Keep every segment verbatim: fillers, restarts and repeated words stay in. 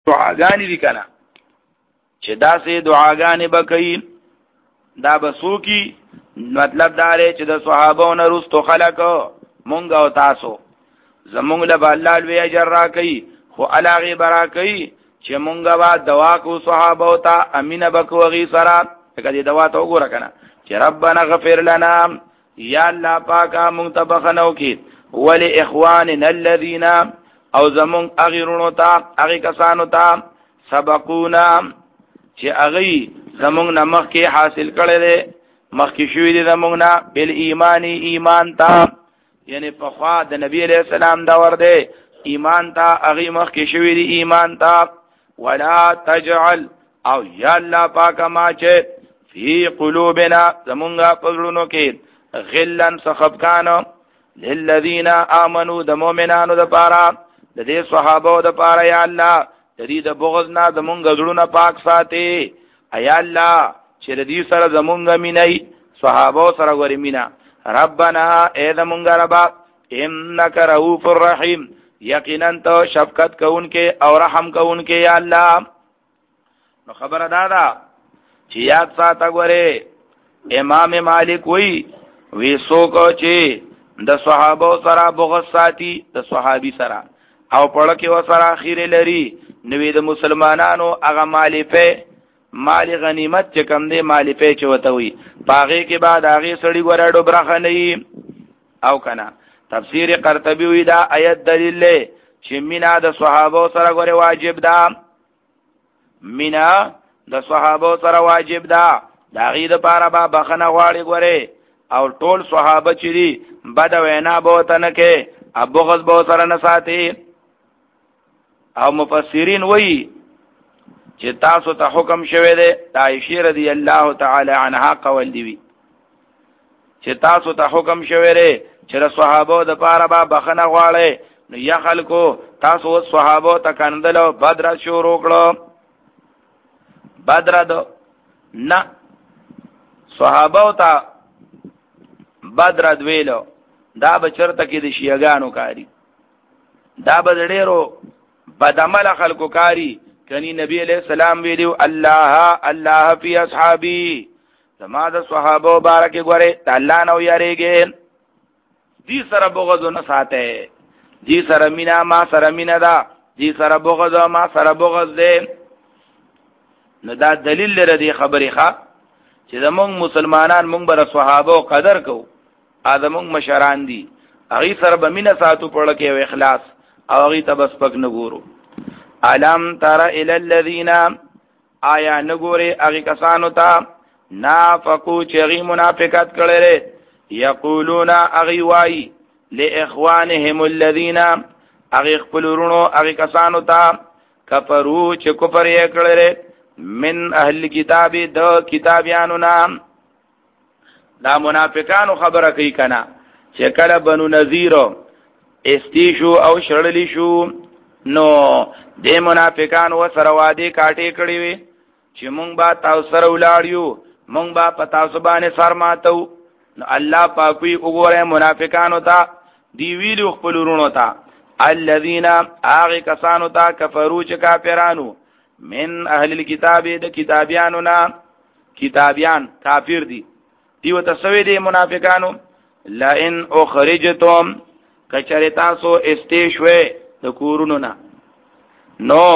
دعاګانې دي کنه چې دا سه دعاګانې بکې دا بسوکی مطلب دا لري چې د صحابو نه رستو خلق مونږ او تاسو زمونږ له الله لوی اجر را کوي خو علاغه برا کوي چې مونږ وا دوا کو صحابو ته امینه بکو غي سره کدی دوا ته وګوره کنه چې ربنا غفر لنا یا الله پاکه مونږ ته بخنو کی ولی اخواننا الذين او زمون اغیرونو تا اغی کسانو تا سبقونا چې اغی زمون نمخ کې حاصل کړي دي مخ کې شوی دي زمون نه بل ایمانی ایمان تا یعنی په خوا د نبی علیہ السلام دا ور دی ایمان تا اغی مخ کې شوی دي ایمان تا ولا تجعل او یا الله پاک ما چې فی قلوبنا زمونږه پزړونو کې غلن سخفکانو للذین آمنوا د مؤمنانو د پاره د دې صحابه د پاره یا الله د دې د بغض نه زمونږ زړونه پاک ساتي ایا الله چې دې سره زمونږ مینای صحابه سره غوړي مینا ربنا اے زمونږ رب انک رؤوف الرحیم یقینا تو شفقت کوونکې او رحم کوونکې یا الله نو خبره دادا چې یاد ساته غوړي امام مالک وی وی سوکو چې د صحابه سره بغض ساتي د صحابي سره او پړه کې وسره اخیره لري نوې د مسلمانانو هغه مالفه مال غنیمت چې کم دی مالفه چوته وي باغې کې بعد هغه سړی ګورړو برخه نه او کنه تفسیر قرطبی وی دا آیت دلیل له چې مینا د صحابه سره ګوره واجب ده مینا د صحابه سره واجب ده دا غي د پاره با بخنه غواړي ګوره او ټول صحابه چې دي بد وینا بوته نه کې ابو غض بو سره نه ساتي او مفسرین وایي چې تاسو ته حکم شوه دی د عائشہ رضی الله تعالی عنها قول دی چې تاسو ته حکم شوه دی چې صحابه د پاره با بخنه غواړي نو یا خلکو تاسو صحابه ته کندلو بدر شروع کړو بدر دو نه صحابه ته بدر دویلو دا بچرته کې د شیعاګانو کاری دا بدړېرو بدعمل خلکو کاری کني نبی علیہ السلام ویلو الله الله فی اصحابی زما د صحابه مبارک غره الله نو یریږي دې سره بغض نه ساته دې سره مینا ما سره مینا دا دې سره بغض ما سره بغض دې نو دا دلیل لري دې خبرې ښه چې زموږ مسلمانان موږ بر صحابه قدر کو ادمون مشران دي اغي سره بمینه ساتو پړه کې او اخلاص او اغي تبس پک نګورو علم تر ال الذين آیا نګوري اغي کسانو ته نافقو چغي منافقت کړي یقولون اغي وای لاخوانهم الذين اغي خپلورونو اغي کسانو ته کفرو چې کفر یې کړي من اهل کتاب د کتابیانو نام دا منافقانو خبره کوي کنه چې کله بنو نذیر استیشو او شړلی شو نو د منافقانو سره وادي کاټې کړی وي چې مونږ با تاسو سره ولاړیو مونږ با پتا سبانه سر ماتو نو الله پاکوي وګوره منافقانو ته دی ویلو خپل ورونو ته الذين اغه کسانو ته کفرو چې کافرانو من اهل الكتاب د کتابیانو نا کتابیان کافر دي دیو تسوی دی منافقانو لئن اخرجتم کچری تاسو استیشوه د کورونو نا نو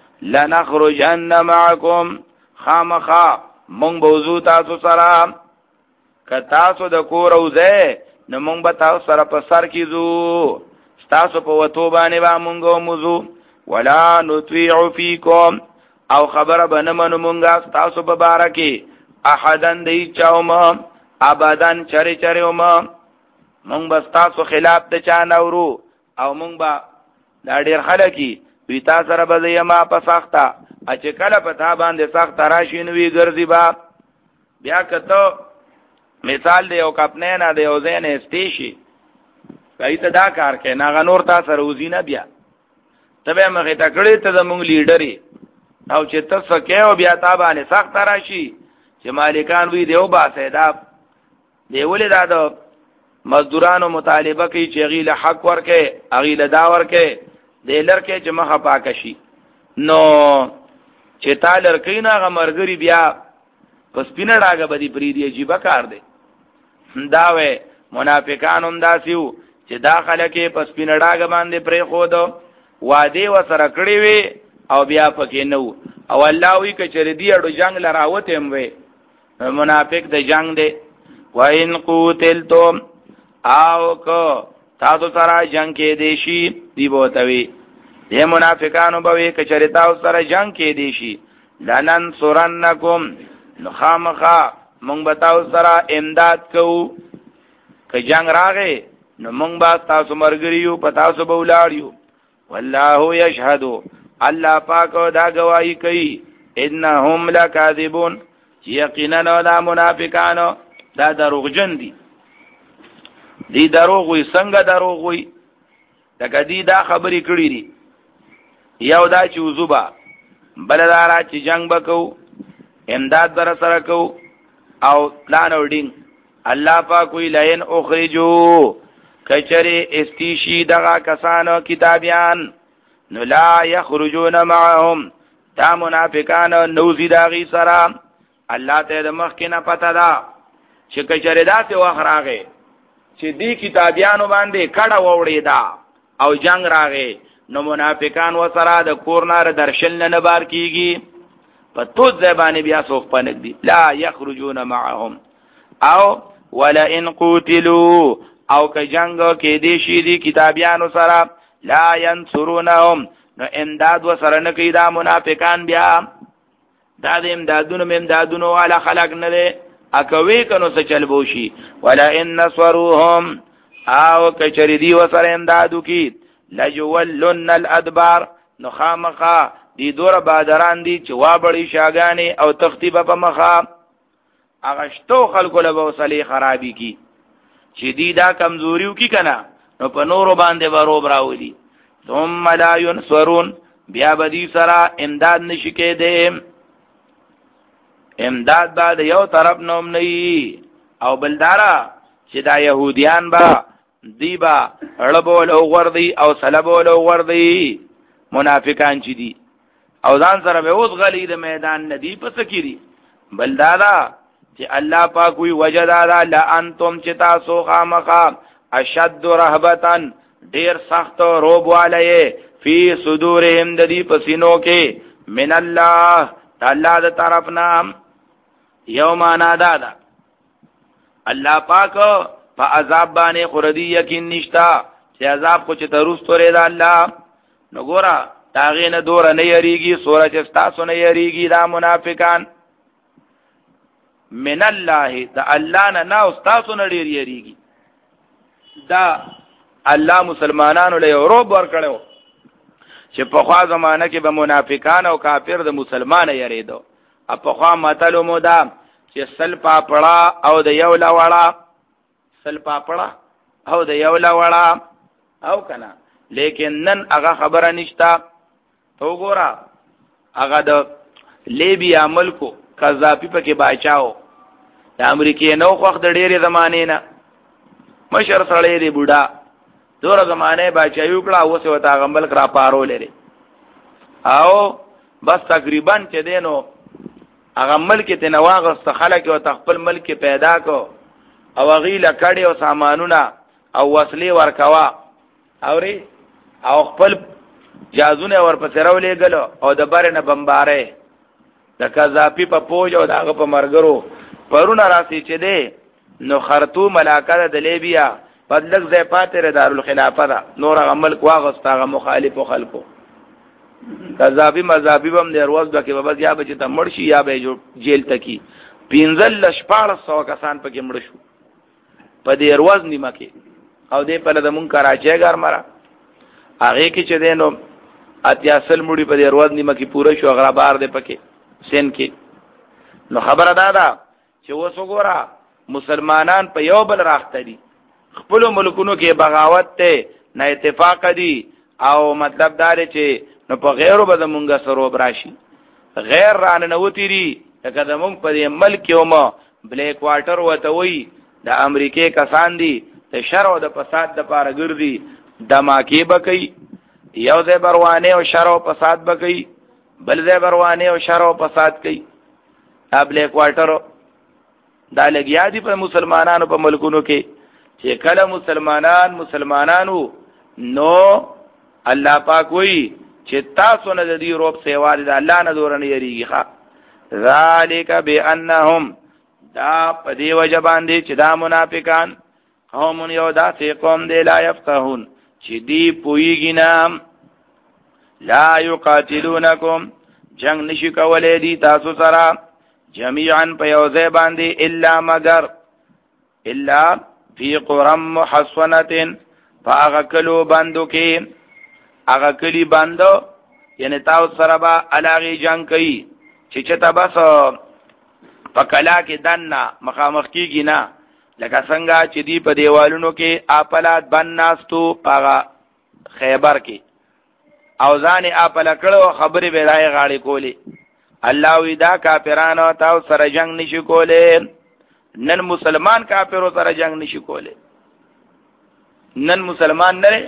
لنخرجن معکم خامخا مونږ بوزو تاسو سره ک تاسو د کور اوځه نو مونږ به تاسو سره په سر کیزو تاسو په وته باندې با مونږ موزو ولا نطيع فيكم او خبره بنمنو مونږه تاسو په بارکه احدن دی چاوم ابدان چری چری وم مونږ بس تاسو خلاف ته چا نورو او مونږ با دا ډیر خلکی وی تاسو سره به یما په سخته اچ کله په تا باندې سخت راشي نو وی ګرځي با بیا کته مثال دی او کپنه نه دی او زین استیشي کای ته دا کار کې نه غنور تاسو سره وزینه بیا تبه مخه تا کړی ته زموږ لیډرې او چې تاسو کې او بیا تا باندې سخت راشي چې مالکان وی دیو با سیدا دیولې دا د مزدورانو مطالبه کوي چې غیله حق ورکه غیله دا ورکه د لړکه چې مخه پاک شي نو چې تالر کینا غمرګری بیا پس پینه راګه بدی پریدي عجیب کار دی دا وې منافقانو داسیو چې داخله کې پس پینه راګه باندې پرې خود وعده وسره کړی وي او بیا پکې نو او الله وی کچری دی اډو جنگ لراوته هم وي منافق د جنگ دی وَإِن قُوتِلْتُمْ او کو تاسو سره جنگ کې دیشي دی بوتوي د منافقانو به وی کچری تاسو سره جنگ کې دیشي لننصرنکم نخامخا مونږ به تاسو سره امداد کوو که جنگ راغی نو مونږ به تاسو مرګریو په تاسو به ولاړیو والله یشهد الله پاک دا گواہی کوي انهم لکاذبون یقینا دا منافقانو دا دروغجن دي دی دروغ وي څنګه دروغ وي لکه دی دا خبرې کړې دي یو دا چې وزوبا بلدارا چې جنگ وکاو امداد در سره کو او پلان وډینګ الله پاک وی لئن اخرجو کچری استیشی دغه کسانو کتابیان نو لا یخرجون معهم دا منافقان نوزی داغی سره الله ته د مخ کې نه پته ده چې کچری داسې وخت راغی چې دی کتابیانو باندې کډه ووړې ده او جنگ راغی نو منافقان وسره د کورنار درشل نه بار کیږي په تو ځبانه بیا څوک پنګ دي لا یخرجون معهم او ولا ان قتلوا او که جنگ کې دي شي دي کتابیانو سره لا ينصرونهم نو امداد وسره نه کوي دا منافقان بیا دا د امدادونو امدادونو والا خلق نه دي اکوي کنو څه چل بوشي ولا ان نصروهم او که چری دی وسره امدادو کی لجولن الادبار نو خامخا دی دور بادران دی چې وابړی شاګانی او تختیبه په مخا اغشتو خلکو له وسلی خرابي کی چې دی دا کمزوریو کی کنا نو په نورو باندې وروب راولي ثم لا ينصرون بیا بدی سرا امداد نشی کې دې امداد بعد یو طرف نوم نه او بلدارا چې دا يهوديان با دیبا اړبول او وردی او سلبول او وردی منافقان چې دي او ځان سره به اوس غلی د میدان ندی پس کیری بلدارا چې الله پاک وی وجدادا لا انتم چې تاسو خامخا اشد رهبتن ډیر سخت روب والے فی صدورهم د دې پسینو کې من الله تعالی د طرف نام یوم نادادا الله پاک په عذاب باندې خردی یقین نشتا چې عذاب خو چې تروس تورې دا الله نو ګورا تاغې نه دور نه یریږي سورج استاسو نه یریږي دا منافقان من الله دا الله نه نه استاسو نه ډیر یریږي دا الله مسلمانانو له اورب ور کړو چې په خوا زمانہ کې به منافقان او کافر د مسلمان یریدو په خوا متلو مودا چې سل پاپړه او د یو لوړه سل پاپړه او د یو لوړه او کنه لیکن نن هغه خبره نشتا تو ګورا هغه د لیبیا ملکو قذافی پکې باچاو د امریکای نو خوخ د ډېرې زمانې نه مشر سړی دی بوډا دوره زمانه باچایو کړه اوس وتا غمبل کرا پارو لري او بس تقریبا چې دینو هغه ملک ته نواغست خلک او تخپل ملک پیدا کو او غیله کړي او سامانونه او وسلې ورکوا اوري او خپل جازونه ورپسې راولې غلو او د بارنه بمباره د قذافی په پوج او دغه په مرګرو پرونه راسي چې دی نو خرطوم علاقه د لیبیا بدلک ځای پاتې دارالخلافه ده نور عمل واغستاغه مخالف خلکو قذافی مذهبي بم د ورځ دکې به بس یا به ته مرشي یا به جیل تکي پینځل لشپاړ سو کسان پکې مړ شو په دې ورځ نیمه کې او دې په لده مون کراچي ګر مرا هغه کې چې دینو اتیاسل مړي په دې ورځ نیمه کې پوره شو غرابار دې پکې سین کې نو خبره ده دا چې وسو ګورا مسلمانان په یو بل راخته دي خپل ملکونو کې بغاوت ته نه اتفاق دي او مطلب دا دی چې نو په غیرو به مونږه سروب راشي غیر رانه نوتی دي لکه د مونږ په ملک یو ما بلیک واټر وته وي د امریکای کسان دي د شر او د فساد د پاره ګرځي دماکي بکې یو ځای بروانه او شر او فساد بکې بل ځای بروانه او شر او فساد کوي ابل کوارټر دا لګیا دي په مسلمانانو په ملکونو کې چې کله مسلمانان مسلمانانو نو الله پاک وایي چې تاسو نه د دې روب سیوا دي الله نه دورن یریږي ښا ذالک بانهم دا په دې وجه باندې چې دا منافقان قوم یو داسې قوم دی لا یفقهون چې دی پوهیږي نه لا یقاتلونکم جنگ نشي کولای دي تاسو سره جميعا په یو ځای باندې الا مگر الا فی قرم محصنه فاغ کلو بندو کې هغه کلی بندو یعنی تاسو سره به علاغه جنگ کوي چې چته بس په کلا کې دنه مخامخ کیږي نه لکه څنګه چې دی په دیوالونو کې اپلات بن ناستو پاغه خیبر کې او ځان اپل کړو خبرې به راي غاړي کولی الله وی دا کافرانو تاسو سره جنگ نشي کوله نن مسلمان کافرو سره جنگ نشي کوله نن مسلمان نه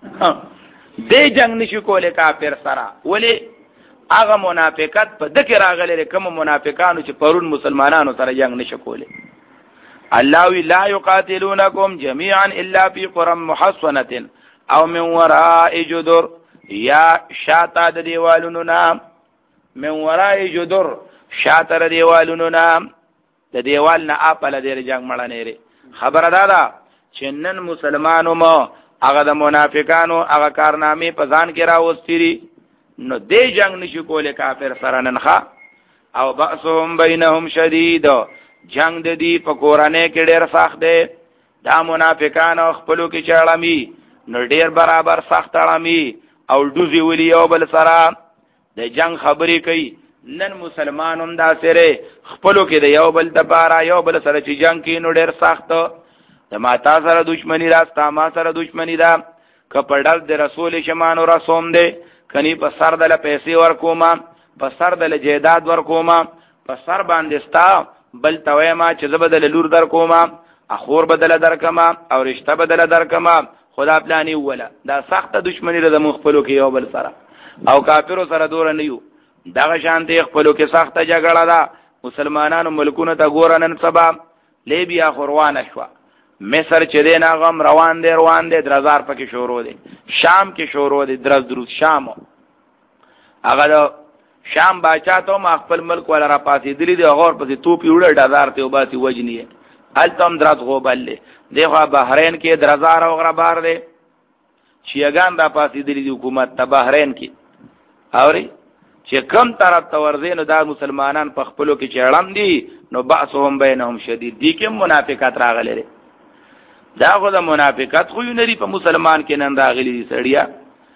دې جنگ نشي کوله کافر سره ولی هغه منافقت په دکې راغلي کوم منافقانو چې پرون مسلمانانو سره جنگ نشي کوله الله وی لا یقاتلونکم جميعا الا فی قرى محصنه او من وراء جدر یا شاته د دیوالونو نام من وراء جدر شاته د دیوالونو نام د دیوال نه اپل د جنگ مړه نه خبره ده چې نن مسلمانو مو هغه د منافقانو هغه کارنامې په ځان کې راوستري نو دې جنگ نشي کوله کافر سره ننخه او باسهم بینهم شدید جنگ د دې په قرانه کې ډېر سخت دی دا منافقانو خپلو کې چاړمي نو ډېر برابر سخت اړمي او دوزی ولی یو بل سره د جنگ خبرې کوي نن مسلمانوم دا سره خپلو کې د یو بل د پاره یو بل سره چې جنگ کې نو ډېر سخت د ما تا سره دښمنی راستا ما سره دښمنی دا کپړل د رسول شمانو رسوم دی کني په سر دل پیسې ورکوما په سر دل جیداد ورکوما په سر باندې ستا بل توې ما چې زبدل لور در کوما اخور بدل در کما او رشتہ بدل در کما خدا پلانی ولا دا سخت دښمنی د مخفلو کې یو بل سره او کافرو سره دور نه یو دا شانتي خپلو کې سخت جګړه ده مسلمانانو ملکونو ته ګورنن سبا لیبیا خوروانه شو مصر چې دین هغه روان دي روان دي درزار پکې شروع دي شام کې شروع دي درز درو شام هغه شام باچا ته ما خپل ملک ولا را پاسې دلی دی غور پسې توپ یوړل ډزار ته وباسي وجنی التم درات غوبل دغه بحرین کې درزار او غربار دي شیعاګان دا پاسې دلی دی حکومت ته بحرین کې اوري چې کم طرف تورزین دا مسلمانان په خپلو کې چړم دي نو باسهم بینهم شدید دي کې منافقت راغلي دا خو د منافقت خو نری په مسلمان کې نن راغلي دي سړیا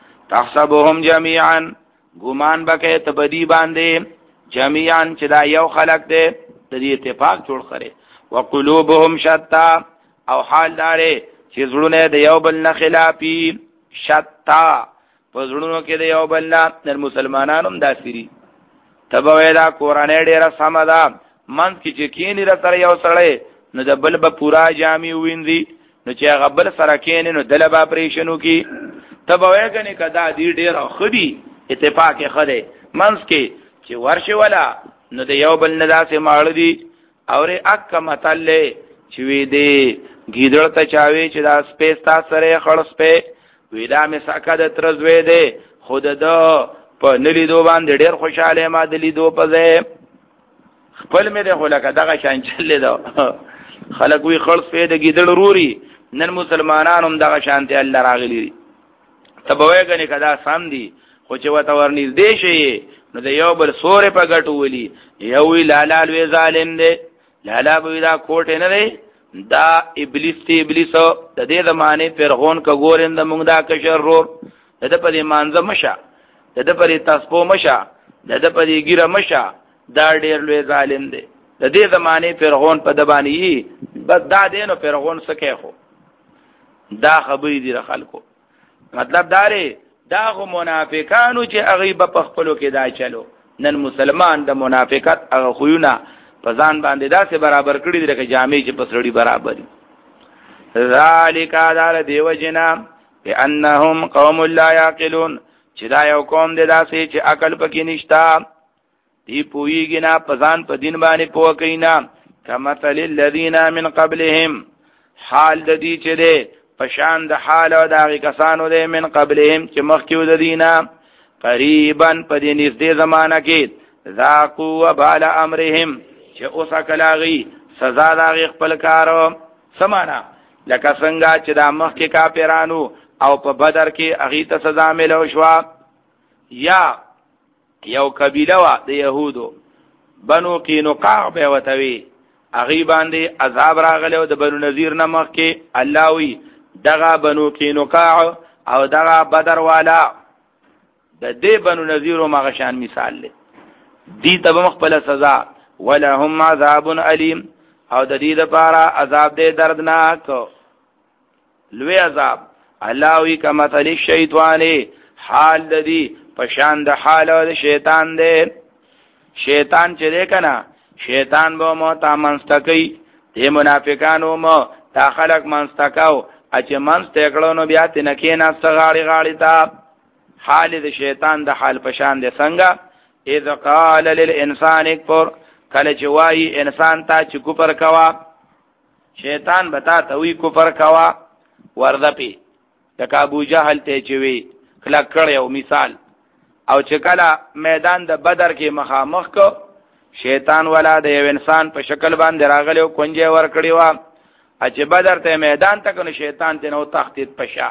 تحسبهم جميعا ګمان بکې تبدی باندې جميعا چې دا یو خلق دی د دې اتفاق جوړ کړي وقلوبهم شتا او حال داري چې زړونه د یو بل نه خلافي شتا په زړونو کې د یو بل نه مسلمانانو هم داسري تبوي دا قران ډېر سم ده من کې چې کینی را سره یو سره نو د بل به پورا جامي وینځي نو چې هغه بل سره کینی نو دله به اپریشنو کې تبوي کني کدا دې ډېر خدي اتفاق خده منس کې چې ورشه ولا نو د یو بل نه داسې ماړ دي اور اک متل چې وی دی گیدړ ته چاوي چې دا سپیس تا سره خړس په ویدا می ساکه د ترز وې دی خود د په نلی دو باندې ډېر خوشاله ما دلی دو په ځای خپل مې د خلک دغه شان چلې دا خلک وی خړس په د گیدړ روري نن مسلمانانو هم دغه شانته الله راغلي تبوي غني کدا سم دي خو چې وته ورنځ دی شي نو د یو بل سورې په ګټو ولي یو وی لالا لوی ظالم دی لالا به دا کوټ نه دی دا ابلیس تی ابلیس د دې زمانه فرعون کا ګورند موږ دا کشر رور د په دې مانزه مشه د په دې تاسو مشه د په دې ګیره مشه دا ډیر لوی ظالم دی د دې زمانه فرعون په دبانی بس دا دینو فرعون سکه خو دا خبرې دي خلکو مطلب داره دا غو منافقانو چې هغه په خپلو کې دا چلو نن مسلمان د منافقت هغه خوونه په ځان باندې داسې برابر کړی دی چې جامې چې پسړی برابرې ذالک دار دیو جنا بانهم قوم لا یعقلون چې دا یو قوم دی داسې چې عقل پکې نشتا، دی پوهیږي نه په ځان په دین باندې پوه کوي نه. کمثل الذین من قبلهم، حال د دې چې دی په شان د حال او د هغې کسانو دی من قبلهم چې مخکې و د دې نه، قریبا په دې نږدې زمانه کې ذاقوا وبال امرهم چې اوس کلاغي سزا د هغې خپل کارو. څه معنا؟ لکه څنګه چې دا مخکې کافرانو او په بدر کې هغې ته سزا میلو شوه. یا یو قبیله وه د یهودو، بنو قینقاع به یې ورته وي، هغې باندې عذاب راغلی او د بنو نذیر نه مخکې. الله وي دغه بنو قینقاع او دغه بدر والا د دې بنو نذیر مغه شان مثال دی، دې ته به خپل سزا. ولهم عذاب علیم، او د دې لپاره عذاب دې دردناک لوی عذاب. الله وی کمثل الشیطان، حال د دې په شان د حال د شیطان دی. شیطان چې دی کنه، شیطان به مو تا منستکی، دې منافقانو مو تا خلق منستکاو، چې منست کړو نو بیا تنه کې نه غاړي غاړي تا. حال د شیطان د حال په شان دی. څنګه؟ اذ قال للانسان اکفر، کله چې وایي انسان ته چې کفر کوا، شیطان بتا ته وی کفر کوا ورده پی، لکه ابو جهل ته چې وی کله کړ یو مثال. او چې کله میدان د بدر کې مخامخ کو، شیطان ولا د یو انسان په شکل باندې راغلی او کونجه ور کړی و، چې بدر ته میدان ته کنه شیطان ته نو تختید پشا.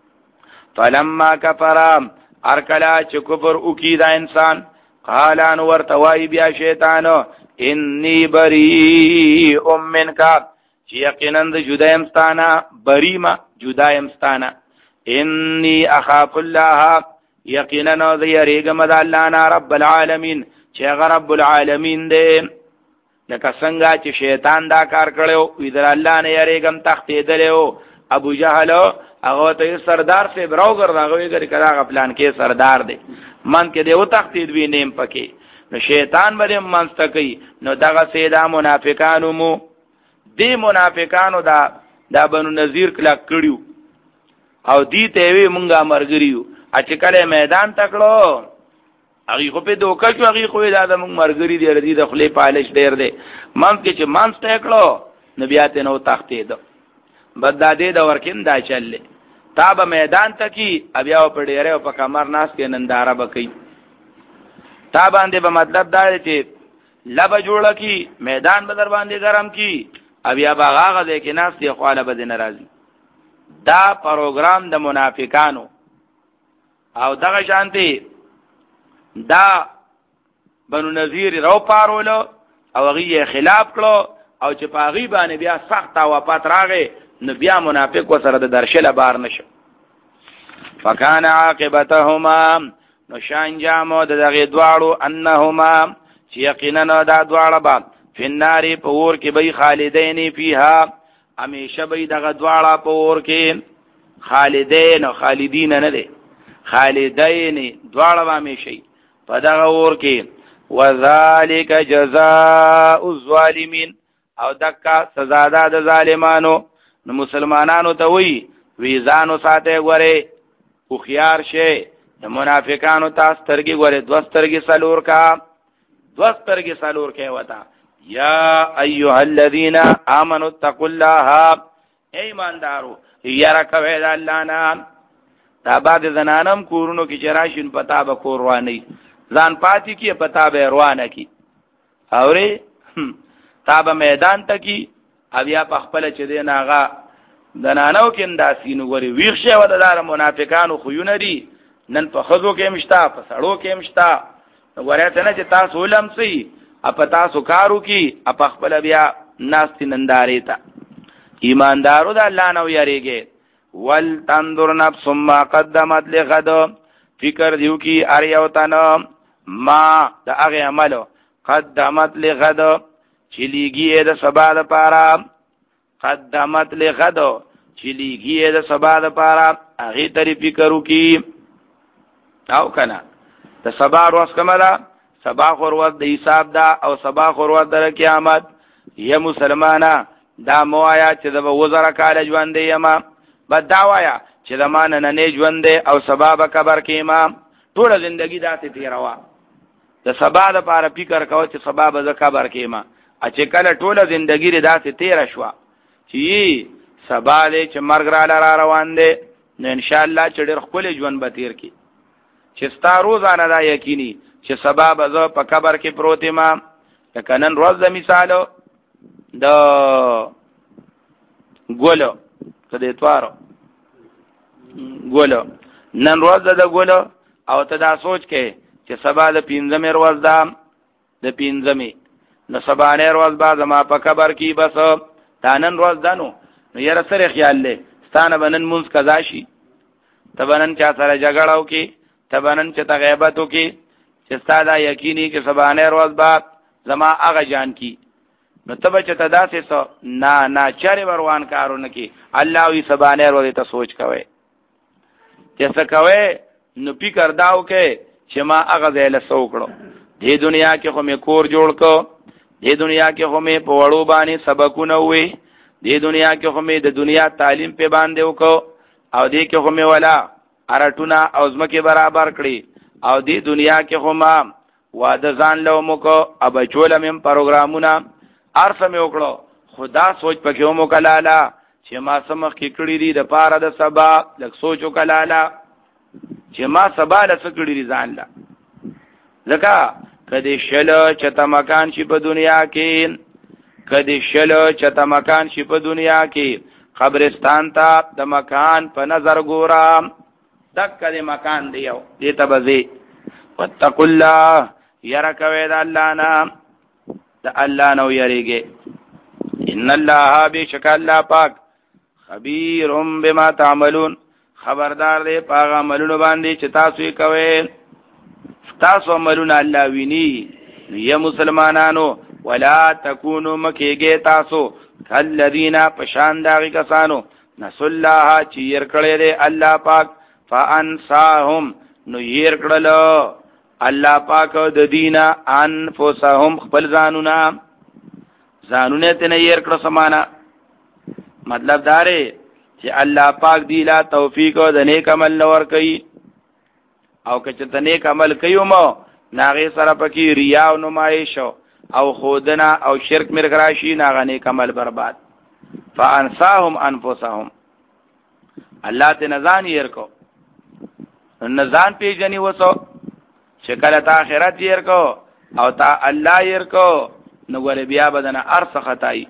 فلما کفر، ارکلا چې کفر وکي دا انسان، قال ان ورتوای بیا شیطانو انی بریء منک، چې یقینا د جدایم ستانه، بریما جدایم ستانه. انی اخاف الله، یقینا ذ یریګم د الله نه رب العالمین، چې رب العالمین دی. لکه څنګه چې شیطان دا کار کړو، وی در الله نه یریګم تختیدلو. ابو جهل هغه ته سردار سے براو ګرځاوي ګر کړه پلان کې سردار دی، من کې دی او تختید وی نیم پکې. نو شیطان باندې منستکی. نو دغه سیدا منافقانو مو دی منافقانو دا دا بنو نذیر کلا کړیو او دی ته وی مونږه مرګریو، چې کله میدان تکړو هغه خو په دوکه کې هغه خو دا د مونږ مرګری دی ردی د خپل پالش ډیر دی. من کې چې مانس تکړو نبیات نو تختید بدادې د ورکین دا چلې تاب میدان تکي بیا په ډیره په کمر ناس کې ننداره بکې. تا باندې به مطلب دا دی چې لب جوړه کی میدان بدر باندې ګرم کی، بیا باغه دې کې ناس دی خواله بده ناراضي. دا پروګرام د منافقانو او دغه شانتي دا بنو نذیر رو پارولو او هغه خلاف کړو، او چې پاغي باندې بیا سخت او پات راغې، نو بیا منافق وسره د درشله بار نشو. فکان عاقبتهما، نو شان جامو د دغه دواړو انهما، چې یقینا دا دواړه به فنار په اور کې به خالدین فیها، همیشه به دغه دواړه په اور کې خالدین او خالدین نه دي، خالدین دواړه به همیشه په دغه اور کې. وذالک جزاء الظالمین، او دکا سزا ده د ظالمانو. نو مسلمانانو ته وی ویزانو ساته غره خو خيار شي، د منافقانو تاسو ترګي غره دوسترګي سلور کا دوسترګي سلور کې وتا. یا ایها الذین آمنوا اتقوا الله، ایماندارو یرا کوي د الله نه. دا بعد زنانم کورونو کې چراشین پتا به کوروانی ځان پاتې کی پتا به روانه کی، اورې تاب میدان تکي بیا په خپل چې دی ناغه د نانو کې انداسینو غوري ویښ شه و د منافقانو خوونه دي، نن په خزو کې مشتا په سړو کې مشتا. غوړیا ته نه چې تاسو ولم سي اپ تاسو کارو کی اپ خپل بیا ناس ننداري تا. ایماندارو د الله نو یریږي. ول تنظر نفس ما قدمت لغد، فکر دیو کی اریو تنو ما د هغه عملو قدمت لغد چلیږي د سبا د پاره، قدمت لغد چلیږي د سبا د پاره، هغه تری فکر وکي. او کنه د سبا ورځ کومه ده؟ سبا خور ورځ د حساب ده او سبا خور ورځ د قیامت. یا مسلمانه دا موایا چې د وزره کال ژوند دی، ما بد دا وایا چې د مان نه نه ژوند دی او سبا به قبر کې ما ټول زندگی داسې تیروا د سبا د پاره فکر کوي چې سبا به ز قبر کېما چې کله ټول زندگی ری داسې تیر شوا چې سبا دې چې مرګ را لاره روان دی نو ان شاء الله چې ډېر خپل ژوند به تیر کی چې ستا روزانه دا یقیني چې سبا به ز په قبر کې پروت ما لکه نن ورځ د مثالو د ګولو کده توارو ګولو نن ورځ د ګولو او ته دا سوچ کې چې سبا د پینځمې ورځ ده د پینځمې نو سبا نه ورځ با زما په قبر کې بس دا نن ورځ ده نو نو یاره سره خیال لې ستانه بنن مونږ قضا شي ته بنن چا سره جګړه وکي ته بنن چې ته غیبت وکي چې ستا دا یقیني چې سبا نه ورځ با زما هغه جان کی نو ته به چې ته داسې سو نه نه چارې وروان کارونه کې الله وی سبا نه ورځ ته سوچ کوي چې څه کوي نو فکر داو کې چې ما هغه ځای له سوکړو دې دنیا کې خو مې کور جوړ کو دې دنیا کې خو مې په وړو باندې سبقونه وې دې دنیا کې خو مې د دنیا تعلیم په باندې وکاو او دې کې خو مې ولا ارټونه او زمکه برابر کړی او دې دنیا کې خو ما واده ځان له موکو اب چول مې پروګرامونه ارث مې وکړو خدا سوچ پکې مو کلاله چې ما سمخ کې کړی دي د پاره د سبا لک سوچو کلاله چې ما سبا له سکړی دي ځان لا لکه کدی شل چته مکان شي په دنیا کې کدی شل چته مکان شي په دنیا کې قبرستان ته د مکان په نظر ګورم تک کدی مکان دیو دې ته بزي واتقوا الله يرکوي د الله نه د الله نو یریږي ان الله بشک الله پاک خبير بما تعملون خبردار دی پاغه عملونه باندې چې تاسو یې کوئ تاسو عملونه الله ویني یا مسلمانانو ولا تکونو مکیږي تاسو کلذین پشان داغي کسانو نسوا الله چې ير کړي دی الله پاک فانساهم نو ير کړلو الله پاک د دینا انفسهم خپل ځانونه ځانونه ته نه ير کړو سمانا مطلب داره چې الله پاک دی لا توفیق او د نیک عمل نور کوي او که چې د نیک عمل کوي مو ناغه سره پکې ریا او نمایش او خودنا او شرک مرغراشي ناغه نیک عمل برباد فانساهم انفسهم الله ته نزان ير کو نزان پیجنی وسو شکل تا آخرت ير کو او تا الله ير کو نو ور بیا بدن ارث خدای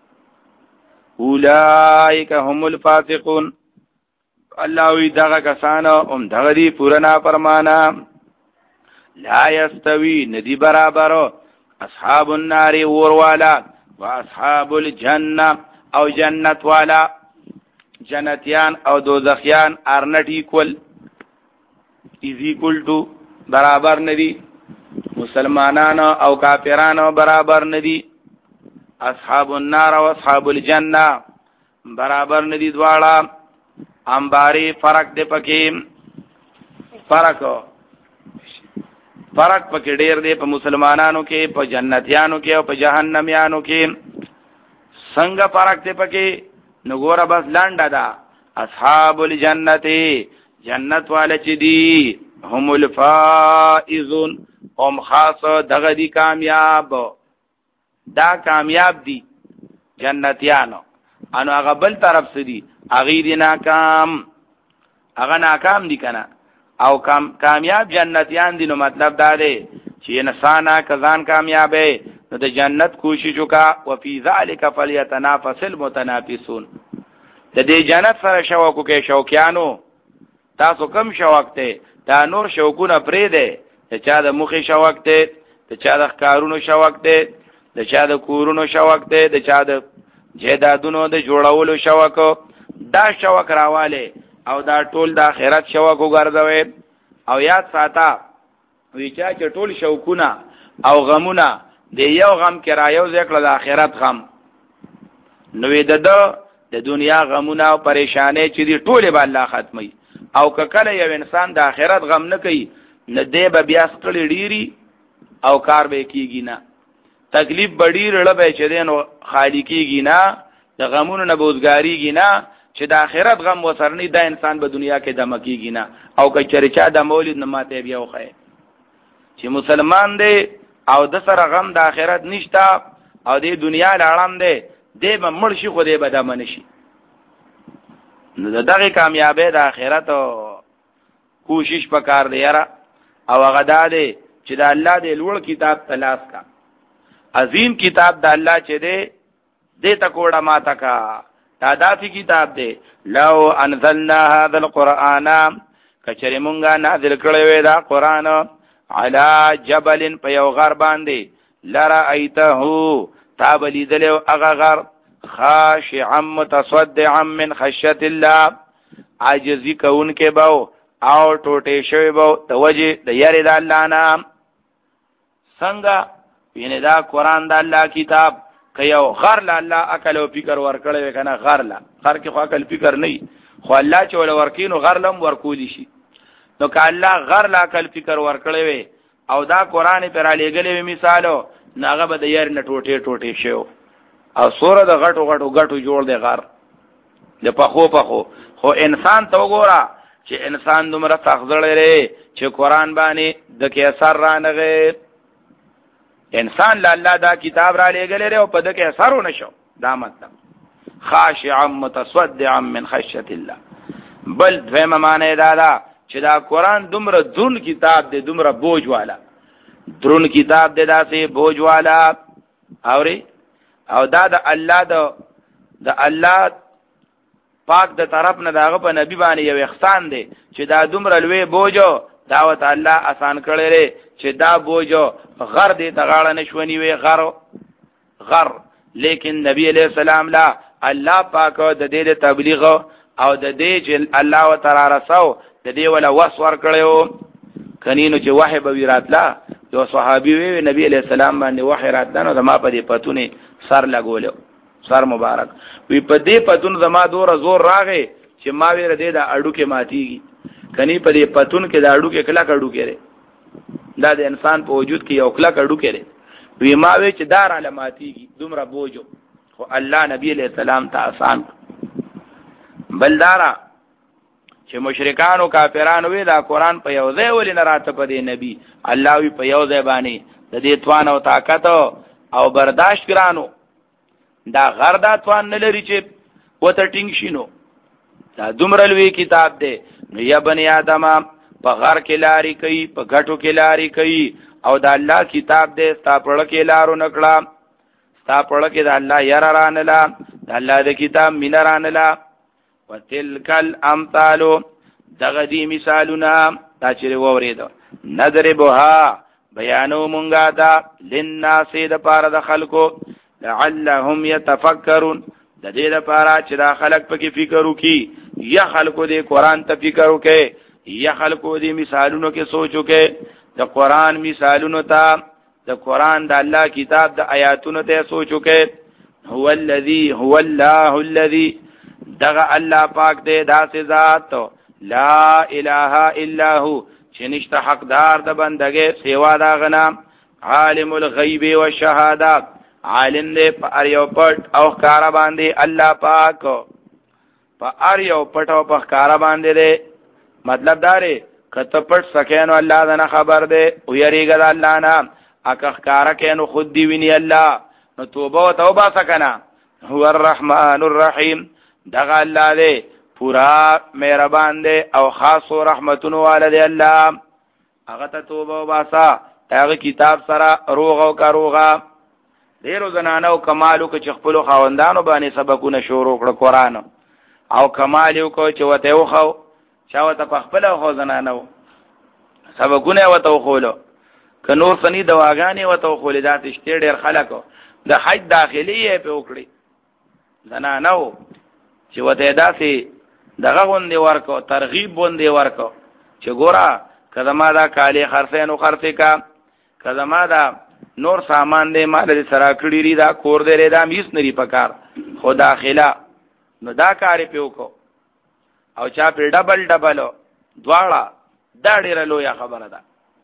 اولائک هم الفاسقون الله وی دغه کسانو هم دغه دی پورنا فرمانا لا یستوی ندی برابر اصحاب النار ور والا واصحاب الجنه او جنت والا جنتیان او دوزخیان ار نٹ ایکول از ایکول ټو برابر ندی مسلمانانو او کافرانو برابر ندی اصحاب النار و اصحاب الجنه برابر ندی دواړه امباری فرق دی پکې فرق فرق پکې ډیر دی په مسلمانانو کې په جنتیانو کې او په جهنميانو کې څنګه فرق دی پکې نګوره بس لانډه ده اصحاب الجنه جنت والے چې دي هم الفائزون هم خاص دغه دي کامیاب دا کامیاب دي جنتیانو انو هغه بل طرف سدي اغه دي ناکام هغه ناکام دي کنه او کام کامیاب جنتیان دي نو مطلب دا دی چې انسان کزان کامیابې نو د جنت کوشش وکا او فی ذلک فلیتنافس المتنافسون د دې جنت سره شوق کې شوقیانو تاسو کم شوق ته دا نور شوقونه پرې ده چې چا د مخې شوق ته د چا د کارونو شوق ته د چا د کورونو شوق ته د چا د جیدادونو د جوړولو شوق دا شوق راواله او دا ټول د آخرت شوق وګرځوي او یاد ساته وی چا چې ټول شوقونه او غمونه د یو غم کې را یو ځکه د آخرت غم نوې د د دنیا غمونه او پریشانې چې دی ټول به الله ختمي او کله یو انسان د آخرت غم نه کوي نه دی به بیا ستړي ډيري او کار به کیږي نه تکلیف بډیر لبه چې دینو خالقیږي نه د غمونو نه بوزګاریږي نه چې د آخرت غم وسرنی دا انسان په دنیا کې د مکیږي نه او که چرچا د مولد نه ماته بیا وخی چې مسلمان دی او د سره غم د آخرت نشتا او د دنیا لاړم دی دی به مړ شي خو دی به د منشي نو دغه کامیابی د آخرت کوشش پکار دی یاره او هغه دا دی چې د الله د لوړ کتاب تلاش کا عظیم کتاب د الله چې دی دې تکوړه ما تکا دا داسې کتاب دی لو انزلنا هذا القرآن کچری مونږه نازل کړی وی دا قرآن علی جبل په یو غر باندې لرأیته تاب لیدلو هغه غر خاشعا متصدعا من خشیت الله عاجزی کون کې باو او ټوټه شوی باو توجه د یری د الله نام څنګه ویني دا قرآن د الله کتاب که یو غر لا الله عقل او فکر ورکړي کنه غر لا غر کې خو عقل فکر نه خو الله چې ول ورکینو غر لم ورکولی شي نو که الله غر لا عقل فکر ورکړي او دا قرآن پر علی غلې مثالو ناغه به د یار نه ټوټه ټوټه شو او سوره د غټو غټو غټو جوړ دی غر د پخو پخو خو انسان ته وګوره چې انسان دومره تخزړ لري چې قرآن باندې د کې اثر رانغه انسان لا الله دا کتاب را لګلې او په دغه اثر ونشو دا مطلب خاشعا متصدعا من خشیت الله بل دویمه معنی دا دا چې دا قرآن دومره درون کتاب دی دومره بوج والا درون کتاب دی داسې بوج والا اوري او دا د الله د د الله پاک د طرف نه داغه په نبی باندې یو احسان دی چې دا دومره لوی بوجو دعوت الله آسان کړی لري چې دا بوجو غر دې تغاړه نشونی وي غر غر لیکن نبی علیہ السلام لا الله پاک د دې تبلیغ او د دې چې الله تعالی رسو د دې ولا وسور کړو کنینو چې وحی به راتلا یو صحابي وی نبی علیہ السلام باندې وحی راتلا نو ما په دې پتونی سر لګولو سر مبارک وی په دې پتون زما دور زور راغې چې ما ویره دې دا اډو کې ماتيږي کني په دې پتون کې دا اډو کې کلا کډو کېره دا د انسان په وجود کې یو کلا کډو کېره وی ما وی چې دار علاماتيږي دومره بوجو خو الله نبی علیہ السلام ته آسان بلدارا چې مشرکان او کافرانو وی دا قرآن په یو ځای ولې نه راته په دې نبی الله وی په یو ځای باندې د دې توان او طاقت او برداشت ګرانو دا غردا توان نه لري چې وته ټینګ شینو دا دومره لوی کتاب دی نو یا بنی آدم په غر کې لاري کوي په غټو کې لاري کوي او دا الله کتاب دی ستا پړه کې لارو نکړه ستا پړه کې دا الله یار رانلا دا الله د کتاب مين رانلا وتلکل امثال دغه دی مثالونه دا چې وورید نضربها بیانو مونږه دا للناس د پاره د خلکو لعلهم يتفکرون د دې لپاره چې دا خلک پکې فکر وکړي یا خلکو دې قرآن ته فکر وکړي یا خلکو دې مثالونو کې سوچ وکړي د قرآن مثالونو ته د قرآن د الله کتاب د آیاتونو ته سوچ وکړي هو الذی هو الله الذی دغه الله پاک دې داسې ذات لا اله الا هو چې نشته حقدار د بندګۍ سیوا دا غنا عالم الغیب والشهاده عالم دې په ار یو پټ او ښکارا باندې الله پاک په ار یو پټ او په ښکارا باندې دې مطلب دا دی کته پټ سکینو الله دا خبر دې او یریګا الله نام اک ښکارا کینو خود دی ویني الله نو توبه او توبه سکنا هو الرحمن الرحیم دغه الله دې پورا مهربان دې او خاص رحمتونو والده الله هغه ته توبه واسا هغه کتاب سره روغ او کاروغه ډیرو زنانو کمالو کې خپل خاوندانو باندې سبقونه شروع کړ قرآن او کمالو کو چې وته وخو چاوته په خپل خو زنانو سبقونه وته خولو ک نور سنی دواګانی وته خولې ذات شته ډیر خلکو د حج داخلي په وکړي زنانو چې وته داسې دغه غوندې ورکو ترغیب غوندې ورکو چې ګورا کله ما دا کالی خرڅینو خرڅې کا کله ما دا نور سامان دې مال دې سره کړی ری دا کور دې دا میس نری پکار خو داخله نو دا کار پیو کو او چا په ډبل ډبل دواړه دا ډیره لویه خبره ده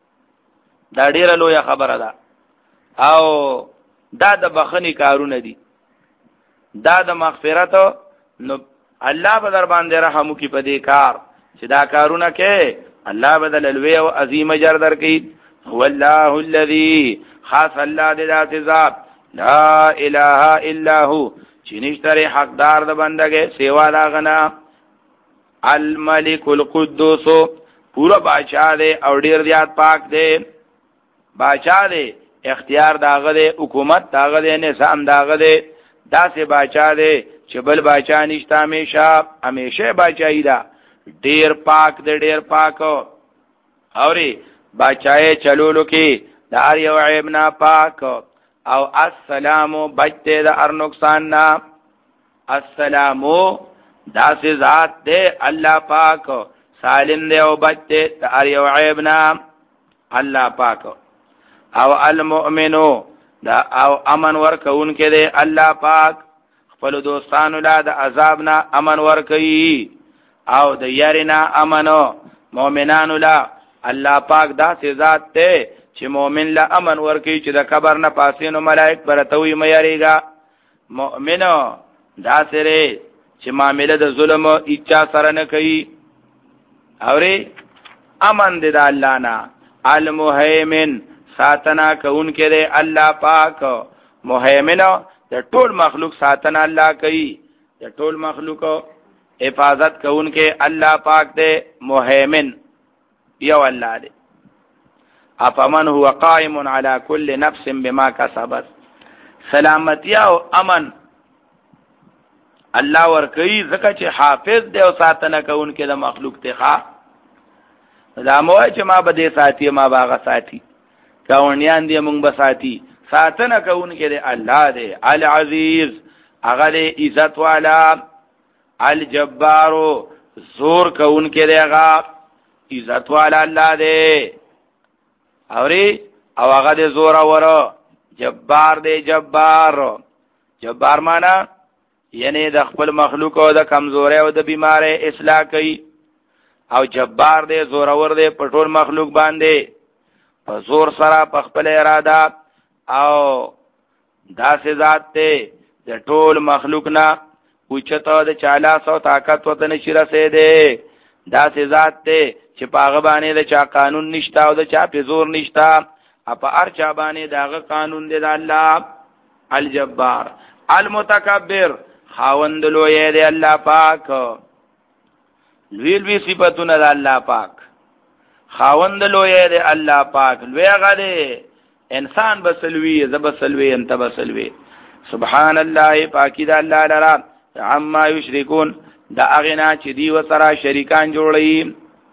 دا ډیره لویه خبره ده او دا د بخنی کارونه دي دا د مغفرت نو الله به در باندې رحم وکي په دې کار چې دا کارونه کې الله بدل الوی او عظیم اجر درکې. هو الله الذي خاص الله دې ذات ذات لا اله الا هو چې نشته حقدار د بندګۍ سیوا دا غنا. الملك القدوس پورا بادشاہ دے او ډیر زیات پاک دے. بادشاہ دے اختیار داغه دے حکومت داغه دے نظام داغه دے داسې بادشاہ دے چې بل بادشاہ نشته همیشه همیشه بادشاہی دا ډیر پاک دے ډیر پاک اوري بادشاہي چلولو کې د هر یو عیب نه پاک او السلام بچته د هر نقصان نه. السلامو داسې ذات دے الله پاک سالم دے او بچتے تار یو عیبنا اللہ پاک. او المؤمنو دا او امن ورکون کے دے اللہ پاک خپل دوستانو لا دا عذابنا امن ورکی او دا یارنا امنو مومنانو لا اللہ پاک دا سی ذات تے چی مومن لا امن ورکی چی دا قبر نا پاسینو ملائک برتوی میاری گا. مؤمنو دا سی رے چی معاملہ دا ظلم اچا سرن کئی اوری امن دے دا اللہ نا. المحیمن ساتنا کون کے دے اللہ پاک. محیمن دا ټول مخلوق ساتنا اللہ کئی دا ټول مخلوق حفاظت کون کے اللہ پاک دے محیمن یو اللہ دے. افمن هو قائم على كل نفس بما كسبت سلامتی او امن الله ورکی زکه چې حافظ دی او ساتنه کوونکې د مخلوق ته دا مو چې ما به دې ساتي ما باغه ساتي کاونیان دې مونږ به ساتي ساتنه کوونکې دی الله دی. العزیز هغه دې عزت والا. الجبار زور کوونکې دی هغه عزت والا الله دی اوري او هغه دې زور اور جبار دی. جبار جبار معنا یعنی د خپل مخلوق او د کمزوري او د بیماری اصلاح کوي او جبار دے زورور دے په ټول مخلوق باندې په زور سره په خپل اراده او داسې ذات ته د ټول مخلوق نه اوچته د چالا سو طاقت وته نشي رسیدي. داسې ذات ته چې پاغه باندې د چا قانون نشتا او د چا په زور نشتا په هر چا باندې داغه قانون دی د الله. الجبار المتکبر خاوند لوی دی الله پاک. لوی لوی صفاتونه د الله پاک خاوند لوی دی الله پاک. لوی غره انسان بسلوی زبسلوی انت بسلوی. سبحان الله پاکی د الله لرا عما یشرکون دا اغنا چې دی وسره شریکان جوړی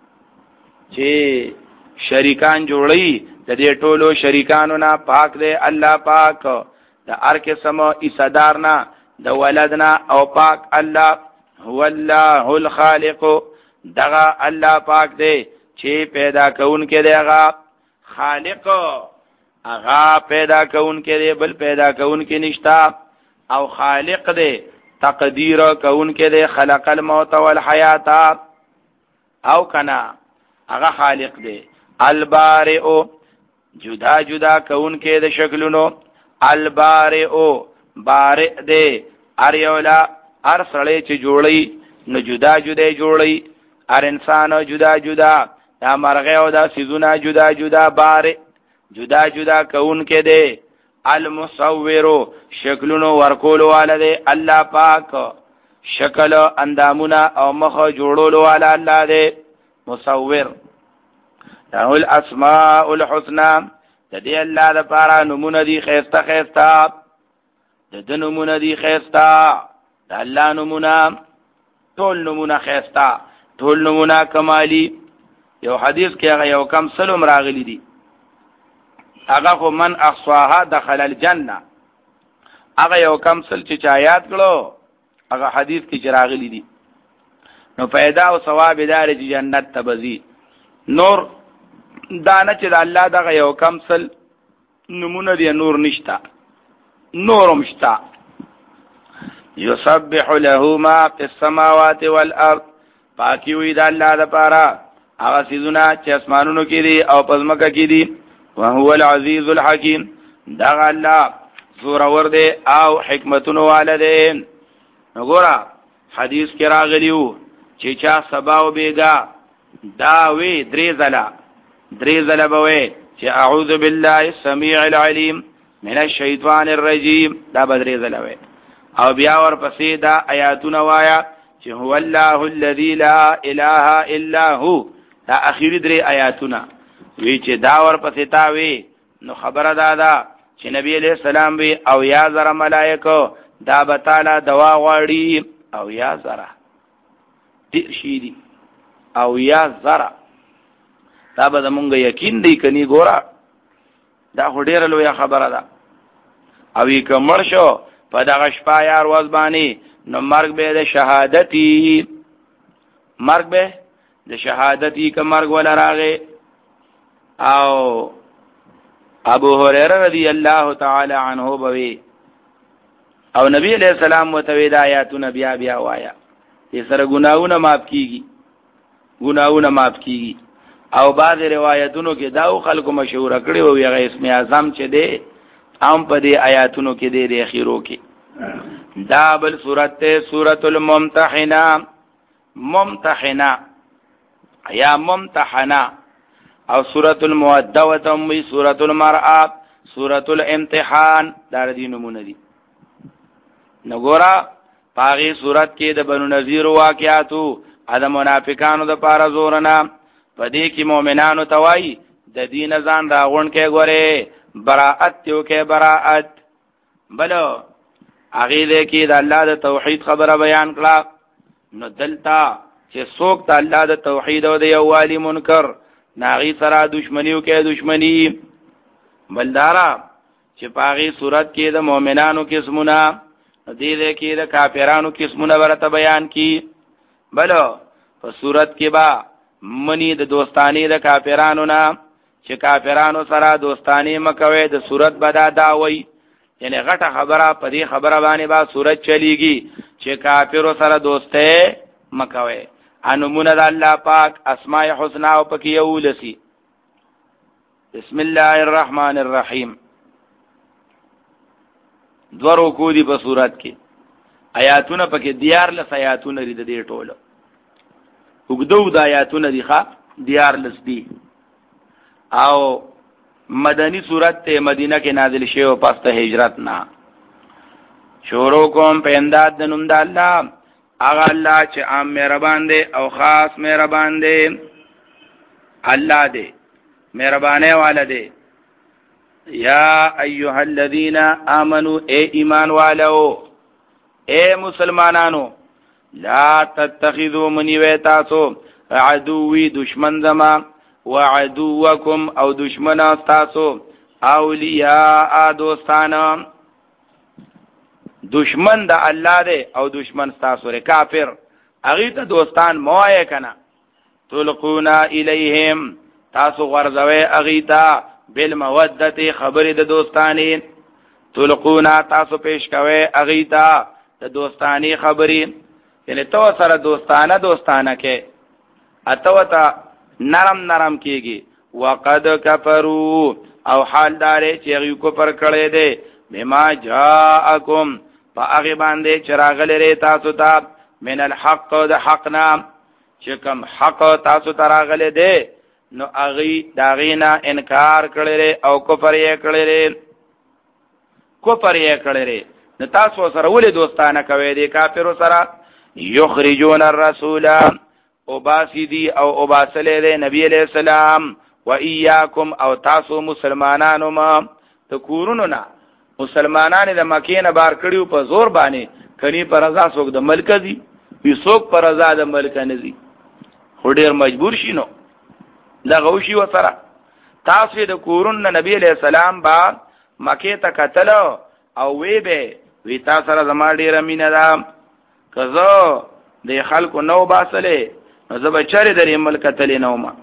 چې شریکان جوړی د دې ټولو شریکانو نه پاک دی الله پاک. د هر قسم ایصدارنا د ولدنا او پاک الله. هو الله الخالق دغه الله پاک دی چې پیدا کون کې دی هغه خالق هغه پیدا کون کې دی بل پیدا کون کې نشتا او خالق دی تقدیر کون کې دی خلق الموت والحیات او کنا هغه خالق دی. البارئ جدا جدا کون کې د شکلونو. البارئ بارئ دی ار یولا ار سړی چې جوړی نو جدا جدا جوړی ار انسان جدا جدا دا مرغه او دا سيزونه جدا جدا بارئ جدا جدا کون کې دی. المصور شکلونو ورکولو والا دی الله پاک. شکل اندامونه او مخ جوړولو والا الله دی مصور. له الاسماء الحسنى د دې الله لپاره نمونه دي خيسته خيسته د دې نمونه دي خيسته د الله نمونه ټول نمونه خيسته ټول نمونه کمالي. یو حدیث کې هغه یو کم سلم راغلي دي هغه خو من احصاها دخل الجنه هغه یو کم سل چې آیات کړو هغه حدیث کې راغلي دي نو پیدا او ثواب دار جنت تبزي. نور دانه چې الله دغه یو کم سل نمونه دی نور نشتا نور مشتا. يسبح له ما في السماوات والارض پاکی وی د الله لپاره هغه سيزونه چې اسمانونو کې دي او پزماکه کې دي. وهو العزيز الحكيم دا الله زور ور دي او حکمتونو والدين. وګوره حدیث کې راغلیو چې چا سبا او بیگا دا وی درې زلا درې زلا بوي چې اعوذ بالله السميع العليم من الشیطان الرجیم دا بدرې زلا وي او بیا ورپسې دا آیاتونه وایا چې هو الله الذي لا اله الا هو دا اخیری درې آیاتونه وی چې دا ورپسې تا وی نو خبره دا ده چې نبی علیہ السلام وی او یا زره ملائکه دا بتاله دوا غواړي او یا زره دې شي دي او یا زره دا به مونږ یقین دی کني ګورا دا هډیر لوی خبره ده او یې کومر شو په دغه شپه یار واز باندې نو مرګ به د شهادتي مرګ به د شهادتي که مرګ ولا راغې او ابو هريره رضی الله تعالی عنه بوي او نبی علیہ السلام متوید آیاتونه بیا بیا وایا یې سره ګناونه معاف کیږي ګناونه معاف کیږي او بعض روایتونو کې داو خلکو مشهور کړي او هغه اسم اعظم چې دی هم په دې آیاتونو کې دی د اخیرو کې دا بل سورته سورۃ الممتحنه ممتحنه یا ممتحنه او سورۃ المودة وی سورۃ المرأة سورۃ الامتحان دا دې نمونه دي نګورا پاغي سورۃ کې د بنو نذیر واقعاتو ادم منافقانو د پارا زورنا پدې کې مؤمنانو توای د دین ځان راغون کې غوره براءت یو کې براءت بلو هغه دې کې د الله د توحید خبره بیان کړه نو دلتا چې څوک د الله د توحید او د یووالي منکر ناغي سره دشمنیو کې دشمنی بلدارا چې پاغي صورت کې د مؤمنانو قسمونه دې دې کې د کافرانو قسمونه ورته بیان کی بلو په صورت کې با منی د دوستانی د کافرانو نه چې کافرانو سره دوستانی مکوي د صورت بدا داوي یعنی غټه خبره په دې خبره باندې با صورت چلیږي چې کافرو سره دوسته مکوي انمونه د الله پاک اسماء الحسنا او پکې یولسی بسم الله الرحمن الرحیم دورو کو دی په صورت کې آیاتونه پکې دیار لس آیاتونه لري د دې ټولو وګدو د آیاتونه دي ښا دیار لس دي او مدنی صورت ته مدینه کې نازل شوه پس ته هجرت نه شروع کوم په انداد د نوم د الله هغه الله چې عام مهربان دی او خاص مهربان دی الله دی مهربانه والا دی یا ایها الذین آمنو اے ایمان والو اے مسلمانانو لا تتخذوا منی ویتاسو عدوی دشمن زما وعدوکم او دشمن استاسو اولیاء دوستانا دشمن د الله دی او دشمن استاسو ر کافر اغه ته دوستان موای کنا تلقونا الیہم تاسو غرزوی اغه ته بالمودت خبر د دوستانی تلقونا تاسو پیش کوي اغه ته د دوستانی خبرې یعنی تو سره دوستانه دوستانه کې اتو ته نرم نرم کېږي وقد کفروا او حال دار چې یو کو پر کړه دې بما جاءکم فاغه باندې چراغ لري تاسو ته من الحق د حقنا چې کوم حق تاسو ته راغله دې نو اغي داغینا انکار کړي او کفر یې کړي کفر یې کړي نو تاسو سره ولې دوستانه کوي دې کافرو سره یخرجون الرسول او باسیدی او او باسلې دې نبی علیہ السلام و ایاکم او تاسو مسلمانانو ما تکورونو نا مسلمانان د مکې نه بار کړیو په زور باندې کني پر رضا څوک د ملک دي وی څوک پر رضا د ملک نه دي هډیر مجبور شینو دا غوشي وسره تاسو د کورون نبی علیہ السلام با مکې ته قتل او وی به وی تاسو سره زما ډیر مینه ده کزو د خلکو نو باسلې نو زه بچاره درې ملک تلې نو ما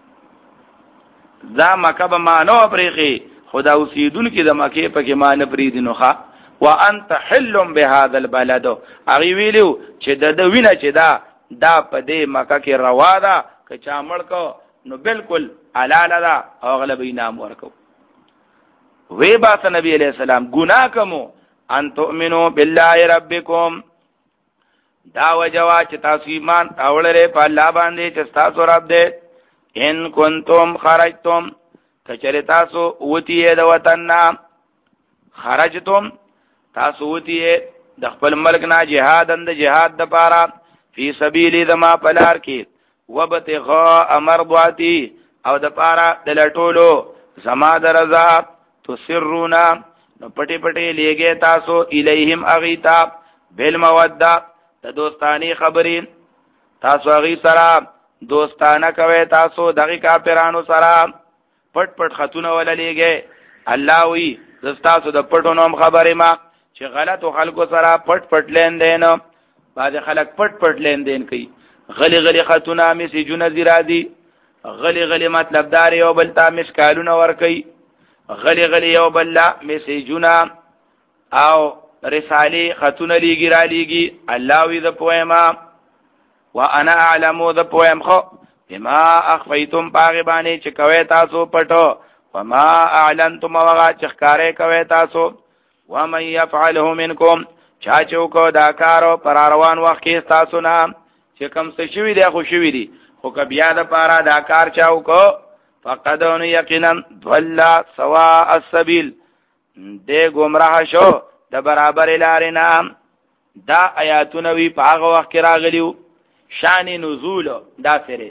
دا مکه به ما نو پرېخي خدا اوسیدون کې د مکه په کې ما نه پریدي نو ښا وانت حل بهذا البلد اغي ویلو چې د د وینه چې دا دا په دې مکه کې روا ده که چا مړ کو نو بالکل حلاله ده او غلب انعام ورکو وی باس نبی علیہ السلام گناہ کمو ان تؤمنو بالله ربکم دا وجوا چې تاسو ایمان اورلې په الله باندې چې تاسو رب دې ان کنتم خرجتم کچره تاسو وتی د وطن نه خرجتم تاسو وتی د خپل ملک نه جهادند جهاد د پاره فی سبیل ذما پلار کې وبتغاء مرضاتی او د پاره د لټولو زما د رضا تسرونا نو پټی پټی لیږي تاسو الیہم اغیتا بالموده د دوستانی خبرین تاسو اغي سره دوستانه کوي تاسو دغه کافرانو سره پټ پټ خطونه ولا لیږي الله وی تاسو د پټو نوم خبرې ما چې غلط خلکو سره پټ پټ لین دین بعض خلک پټ پټ لین دین کوي غلی غلی خطونه میسجونه زیرادي غلی غلی مطلب دار یو بل تا مشکالونه ور کوي غلی غلی یو بل لا میسجونه او رساله خطونه لیږي را لیږي الله وی ذ پویما وانا اعلم ذ پویم خو بما اخفیتم باغبانی چې کوي تاسو پټو وما اعلنتم وغا چخکاره کوي تاسو ومن يفعله منكم چا چوکو دا کارو پر روان وخت کې تاسو نه چې کوم څه شوی دی خو شوی دی خو که بیا د پارا دا کار چاو کو فقد یقینا ضل سواء السبيل دې گمراه شو د برابر لارې نه دا آیاتونه وی په هغه وخت کې راغلیو شان نزول دا سره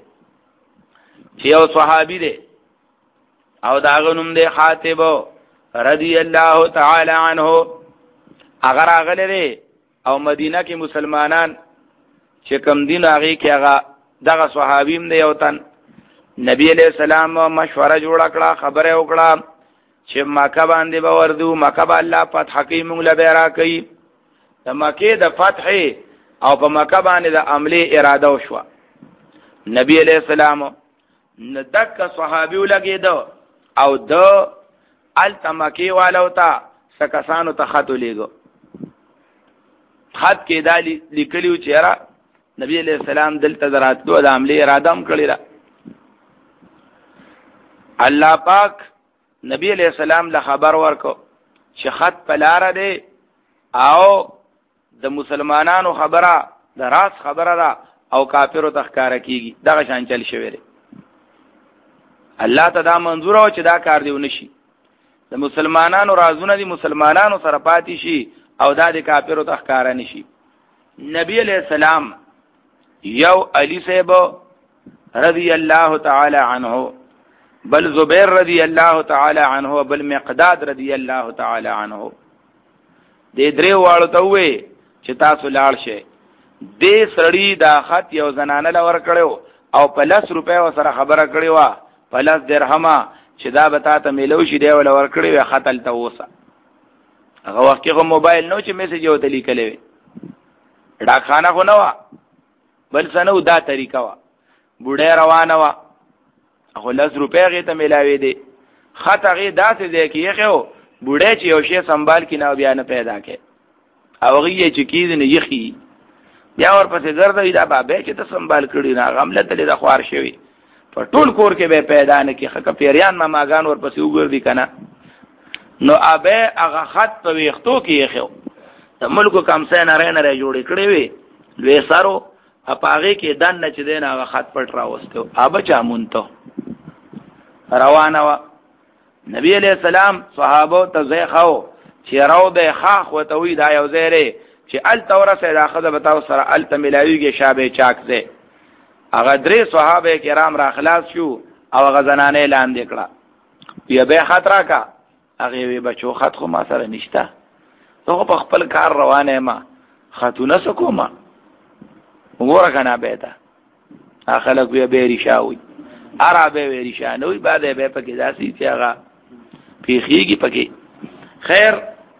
چې یو صحابي دی او دا غنوم دی خاطب رضی الله تعالی عنہ اگر اغله او مدینه کې مسلمانان چې کم دین هغه کې هغه دغه صحابیم دی یو تن نبی علیہ السلام مشوره جوړ کړه خبره وکړه چې مکه باندې به وردو مکه به الله فتح کوي موږ له بیره کوي د مکه د فتح او په مکه باندې د عملی اراده وشو نبی علیہ السلام ندک صحابي ولګیدو او دو التمکی والو تا سکسانو ته خط لګو خط کې دا لیکلیو چیرې نبی علیہ السلام دلته دراتلو د عملی اراده هم کړی را الله پاک نبی علیہ السلام له خبر ورکو چې خط پلار دی او د مسلمانانو خبره د راس خبره ده او کافرو تخکاره کیږي دغه شان چل شوی دی الله ته دا منظور او چې دا کار دی ونشي د مسلمانانو رازونه دي مسلمانانو سره پاتې شي او دا د کافرو تخکاره نشي نبی علیہ السلام یو علی صاحب رضی الله تعالی عنہ بل زبیر رضی الله تعالی عنہ بل مقداد رضی الله تعالی عنہ دې درې واړو ته وې چې تاسو لاړ شئ دې سړی دا خط یو زنانه لور کړو او په لس روپے سره خبره کړې و په لس درهمه چې دا به تا ته میلو شي دی ول ور کړی و خطل ته وسه هغه وخت کې موبایل نو چې میسج یو ته لیکلې ډا خانه خو نه و بل سنو دا طریقه و بوډه روانه و خو لس روپے غي ته ملاوي دي خط هغه داسې دی کې یو بوډه چې یو شی سنبال کینه بیا نه پیدا کې او هغه چې کید نه یخي بیا ورپسې ګرځي دا بابا چې ته سنبال کړی نه غمله تل د خوار شوی په ټول کور کې به پیدا نه کې خکه پیریان ما ماګان ورپسې وګرځي کنه نو ابه هغه خط په ویختو کې یخو د ملک کم سه نه رنه را جوړ کړی وي لوی سارو اپاغه کې دن نه چې دین هغه خط پټ راوستو ابه چا مونته روانه وا نبی علیہ السلام صحابه ته زیخو چې راو د خاخ وته وی دا یو زیره چې ال تورسه دا خذ بتاو سره ال تملاویږي شابه چاک زه هغه درې صحابه کرام را خلاص شو او غزنانه اعلان وکړه بیا به خطر کا هغه وی بچو خط خو ما سره نشته ته په خپل کار روانه ما خاتونه سکوما وګوره کنه به تا اخلک بیا به ریشاوي عربه وی ریشانوي بعد به پکې داسي چې هغه پیخیږي پکې خیر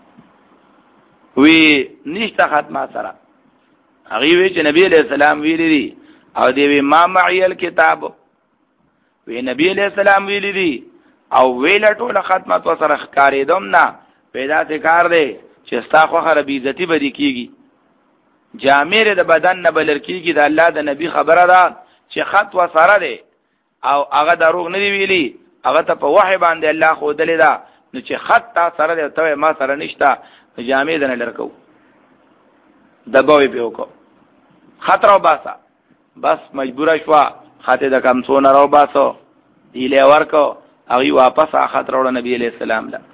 وی نشته خط ما سره هغه وی چې نبی علیہ السلام ویلی دي او دی وی ما معي الكتاب وی نبی علیہ السلام ویلی دي او ویل ټول ختمه تو سره ښکارې دوم نه پیدا ته کار دی چې ستا خو خراب عزت بدی کیږي جامیر د بدن نه بلر کیږي د الله د نبی خبره ده چې خط و سره دی او هغه دروغ نه دی ویلي هغه ته په وحی باندې الله خو دلی دا نو چې خط تا سره دی ته ما سره نشتا جامې دنه لرکو دباوی په وکړه خطر او باسا بس مجبور شوا خاطه د کم سونه راو باسو دیله ورکو هغه واپس خطر ور نبی علیہ السلام لا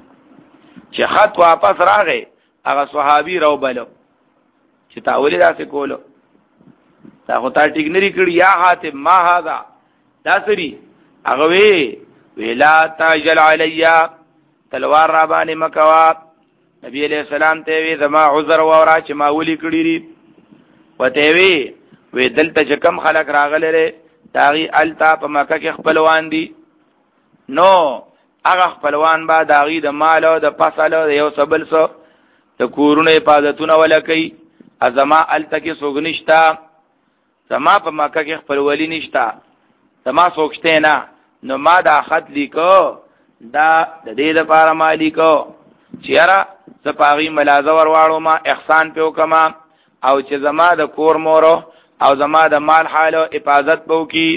چې خط واپس راغی هغه صحابي راو بلو چې تا ولې داسې کولو تا خو تا ټیک نری کړی یا حاتم ما هاذا داسری هغه وی ویلا تاجل علیا تلوار را باندې مکوا نبی علیہ السلام ته وی زما عذر و اورا چې ما ولي کړی ری وته وی وی دلته چې کم خلک راغله لري داغي التا په مکه کې خپلوان دي نو هغه خپلوان با داغي د مال او د فصل او یو سبل سو د کورونو حفاظتونه ولکې ازما الته کې سوګنشتا زما په مکه کې خپل ولی نشتا زما سوچته نه نو ما دا خط لیکو دا د دې لپاره ما لیکو چیرې سپاغي ملازه ورواړو ما احسان په وکما او چې زما د کور مورو او زما د مال حالو حفاظت بو کی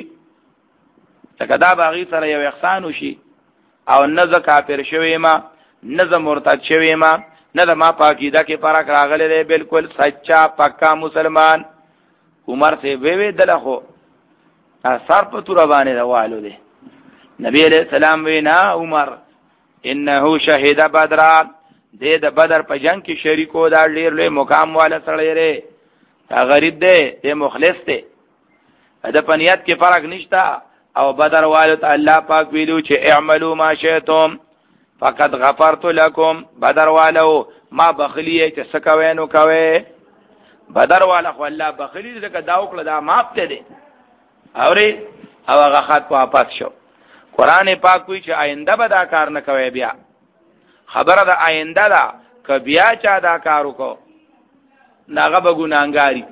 تکدا باغی سره یو احسان وشي او نه ز کافر شوی ما نه ز مرتد شوی ما نه د ما پاکیده کې فرق راغلی دی بالکل سچا پکا مسلمان عمر سے وی وی دلخو اثر په تور باندې راوالو دی نبی علیہ السلام وینا عمر انه شهید بدر دې د بدر په جنگ کې شریکو دا ډیر لوی مقام والا سره لري دا غریب دی دې مخلص دی د پنیت کې فرق نشتا او بدر والو ته الله پاک ویلو چې اعملوا ما شئتم فقد غفرت لكم بدر والو ما بخلیه چې سکوي نو کوي بدر والا خو الله بخلی دې دا وکړه دا معاف ته دي اوري او هغه خط واپس شو قران پاک کوي چې آینده به دا کار نه کوي بیا خبره دا آینده دا ک بیا چا دا کار وکړو ناغه به ګناګاری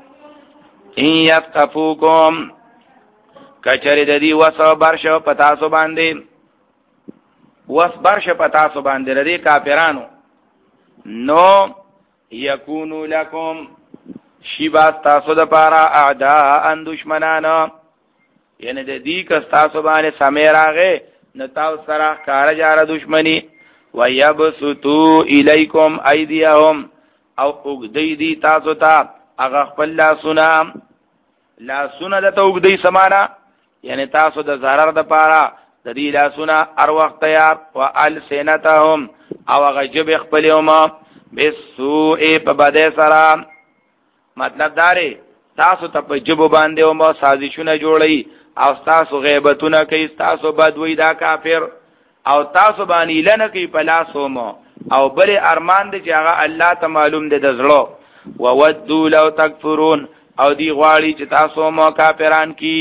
ان یتقفوکم کچری د دې وسو برشو پتا سو باندې وس برشو پتا سو باندې ردی کافرانو نو یکونو لکم شیبا تاسو د پارا اعداء دشمنانو یعنی د دې ک تاسو باندې سمیراغه نتاو سره کار جاره دشمنی ويبسطو الیکم ایدیهم او وګدی دی تاسو ته هغه خپل لا سنا لا سنا د توګدی سمانا یعنی تاسو د zarar د پاره د دې لا سنا ار وخت تیار وال سینتهم او هغه جب خپلوم بسوء په بده سره مطلب داري تاسو ته په جب باندې او ما سازشونه جوړي او تاسو غیبتونه کوي تاسو بدوي دا کافر او تاسو باندې لنه کوي په لاسو مو او بل ارمان دي چې هغه الله ته معلوم دي د زړه وودوا لو تکفرون او دی غواړي چې تاسو مو کافران کی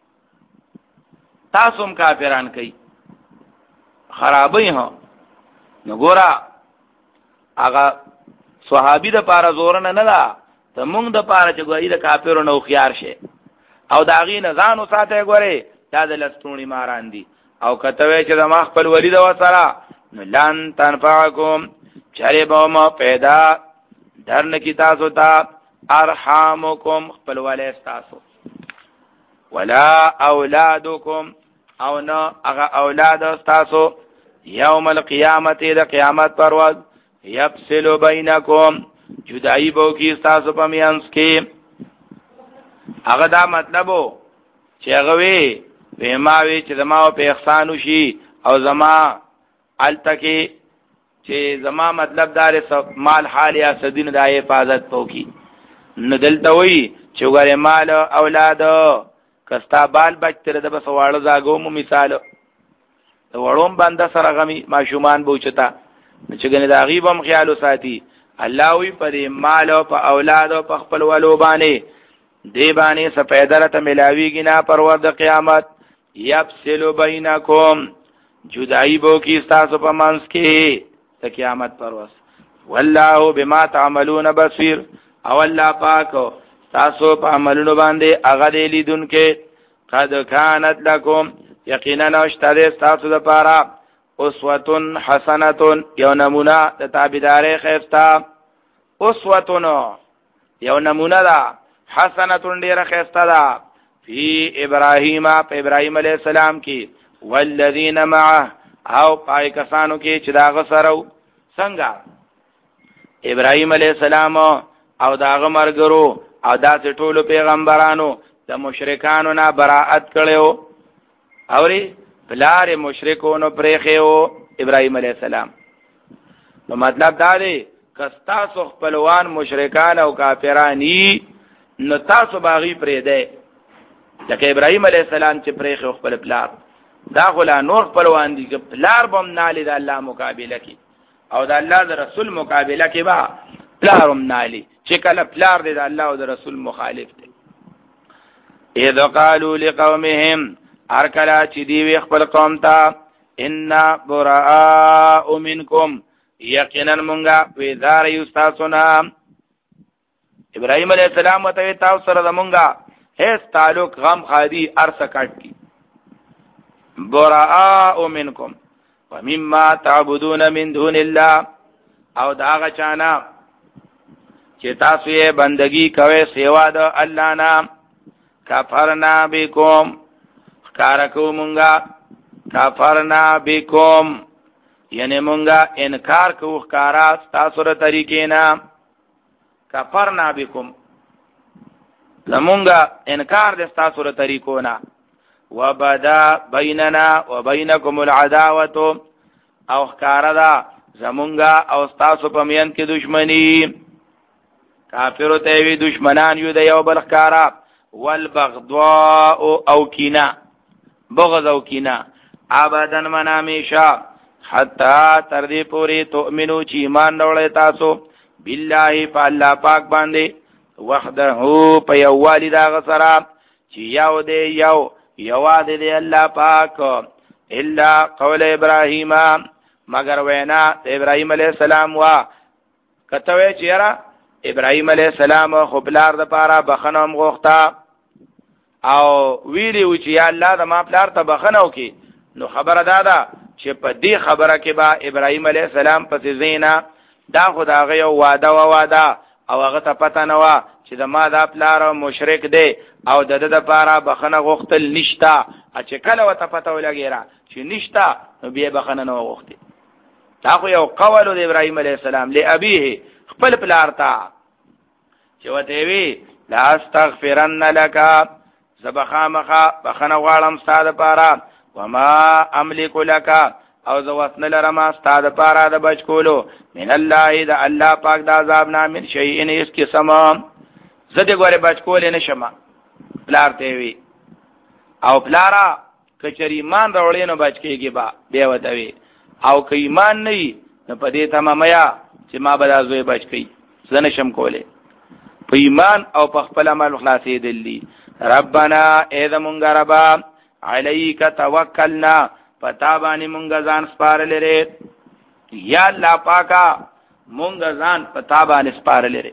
تاسو هم کافران کوي خرابې ها نګورا هغه صحابي د پاره زور نه نه دا ته مونږ د پاره چې ګوي د کافرونو نو خيار شي او داغي نه ځانو ساته ګوري دا د لستونی ماران دي او کته چې د ما خپل ولید و سره لن تنفعکم چربو ما پیدا درن کی تاسو ته ارحامکم خپل ولې تاسو ولا اولادکم او نو هغه اولاد تاسو یوم القیامت د قیامت پر ورځ یفصل بینکم جدائی بو کی تاسو په میانس کې هغه دا مطلبو چې هغه وی وما وی چې زما په احسان وشي او زما التکی چې زما مطلب دار مال حال یا سدین د حفاظت پوکي نو دلته وی چې ګره مال اولاد کستا بال بچتره د بس واړه زاګو مو مثال د وړوم باندې سره غمی ماشومان بوچتا چې ګنې دا غیبم خیال ساتي الله وی پر مال او په اولاد او په خپل ولو باندې دی باندې سپیدرته ملاویږي نه پرور د قیامت یفصل بینکم جدائی بو کی تاسو په منځ کې د قیامت پرواز والله بما تعملون بصیر او الله پاک تاسو په عملونو باندې هغه دی لیدونکې قد كانت لكم یقینا اشتری تاسو د پاره اسوه حسنه یو نمونه د تابعداري خستا اسوه یو نمونه ده حسنه ډیره خستا ده فی ابراهیم په ابراهیم علیه السلام کې والذین معه او پای کسانو کې چې دا غسرو څنګه ابراهیم علیه السلام او داغه مرګرو او داسې ټولو پیغمبرانو د مشرکانو نه براءت کړو اوري پلار مشرکونو پرېخو ابراهيم عليه السلام. نو مطلب دا دی کستا سو خپلوان مشرکان او کافرانی نو تاسو باغی پرې دی لکه ابراهيم عليه السلام چې پرېخو خپل پلار دا غلا نور خپلوان دي چې پلار بم نالي د الله مقابله کې او د الله د رسول مقابله کې با پلارم نالي چې کله پلار دی د الله او د رسول مخالف دی. اذا قالوا لقومهم ارکلا چې دی وی خپل قوم ته ان براء منکم یقینا مونږه ویزار یستاسونا ابراهيم عليه السلام ته تاسو سره زمونږه هیڅ تعلق غم خادي ارس کټ کی براء منکم ومما تعبدون من دون الله او داغه چانا چې تاسو یې بندگی کوي سیوا د الله نام کفرنا بكم کارکو مونږه کفرنا بكم یعنی مونږه انکار کوو کارا تاسو سره طریقې نه کفرنا بكم زمونږه انکار د تاسو سره طریقو نه وبدا بیننا وبینکم العداوه او خکاردا زمونږه او تاسو په میان کې دشمنی کافر ته وی دشمنان یو د یو بل خکارا والبغضاء او کینا بغض او کینا ابدن منامیشا حتا تر دې پوری تؤمنو چې ایمان راوړی تاسو بالله فالله پاک باندې وحده په یو والد غسرا چې یو دی یو یواد دی الله پاک الا قول ابراهیم مگر وینا ابراهیم علیہ السلام وا کته چیرې ابراهيم عليه السلام خو بلار د پاره بخنوم غوښتا او ویلی و چې یا الله د ما بلار ته بخنو کی نو خبره دادا چې په دې خبره کې با ابراهيم عليه السلام پسې زینا دا خدای یو وعده و وعده او هغه ته پته نه و چې د ما د بلار مشرک دی او د د د پاره بخنه غوښتل نشتا چې کله وته پته ولګیرا چې نشتا نو بیا بخنه نه غوښتي دا خو یو قول د ابراهيم عليه السلام لابيه خپل پلار تا چې وته وی لا استغفرن لك زبخامخه بخنه غواړم ستاده پاره وما املك لك او زوسن لرما ستاده پاره د بچ کولو من الله د الله پاک د عذاب نه من شيء ان اس کې سم زده غوړې بچ کولې نشم پلار ته وی او پلارا کچری ایمان راوړې نو بچ کېږي با بیا وته وی او که ایمان نه نو په دې تمامیا چې ما به ازوی بچ کی زنه شم کوله په ایمان او په خپل عمل خلاصې دلی ربنا اذا مونږ ربا علیک توکلنا پتا باندې مونږ ځان سپارل لري یا الله پاکا مونږ ځان پتا باندې سپارل لري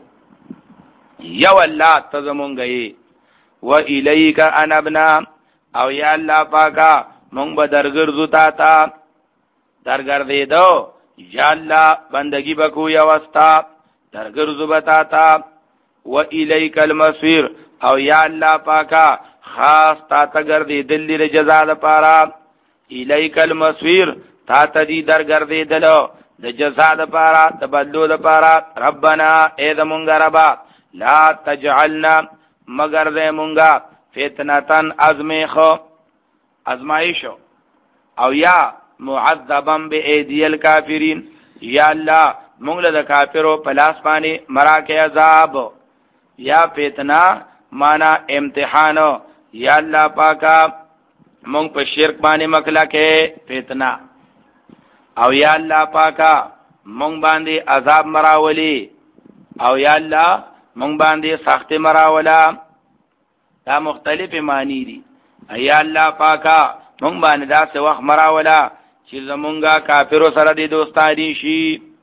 یو الله ته مونږ یې و الیک انبنا او یا الله پاکا مونږ به درګرځو تا تا درګرځې دو یا الله بندگی بکو یا واسطا درګرځو بتا تا و الیک المصير او یا الله پاکا خاص تا تګردې دلی ر جزاء لپاره الیک المصير تا تدی درګردې دلو د جزاء لپاره د بدلو لپاره ربنا اذ مونږ ربا لا تجعلنا مگر دې مونږه فتنتن ازمیخو ازمایشو او یا معذبا بأيدي الكافرين یا الله مونږ له کافرو په لاس باندې مراکه عذاب یا فتنه معنا امتحان یا الله پاکا مونږ په شرک باندې مکلا کې فتنه او یا الله پاکا مونږ باندې عذاب مراولي او یا الله مونږ باندې سخت مراولا دا مختلف معنی دي یا الله پاکا مونږ باندې دا څه وخت مراولا چې زمونږه کافرو سره د دوستانی شي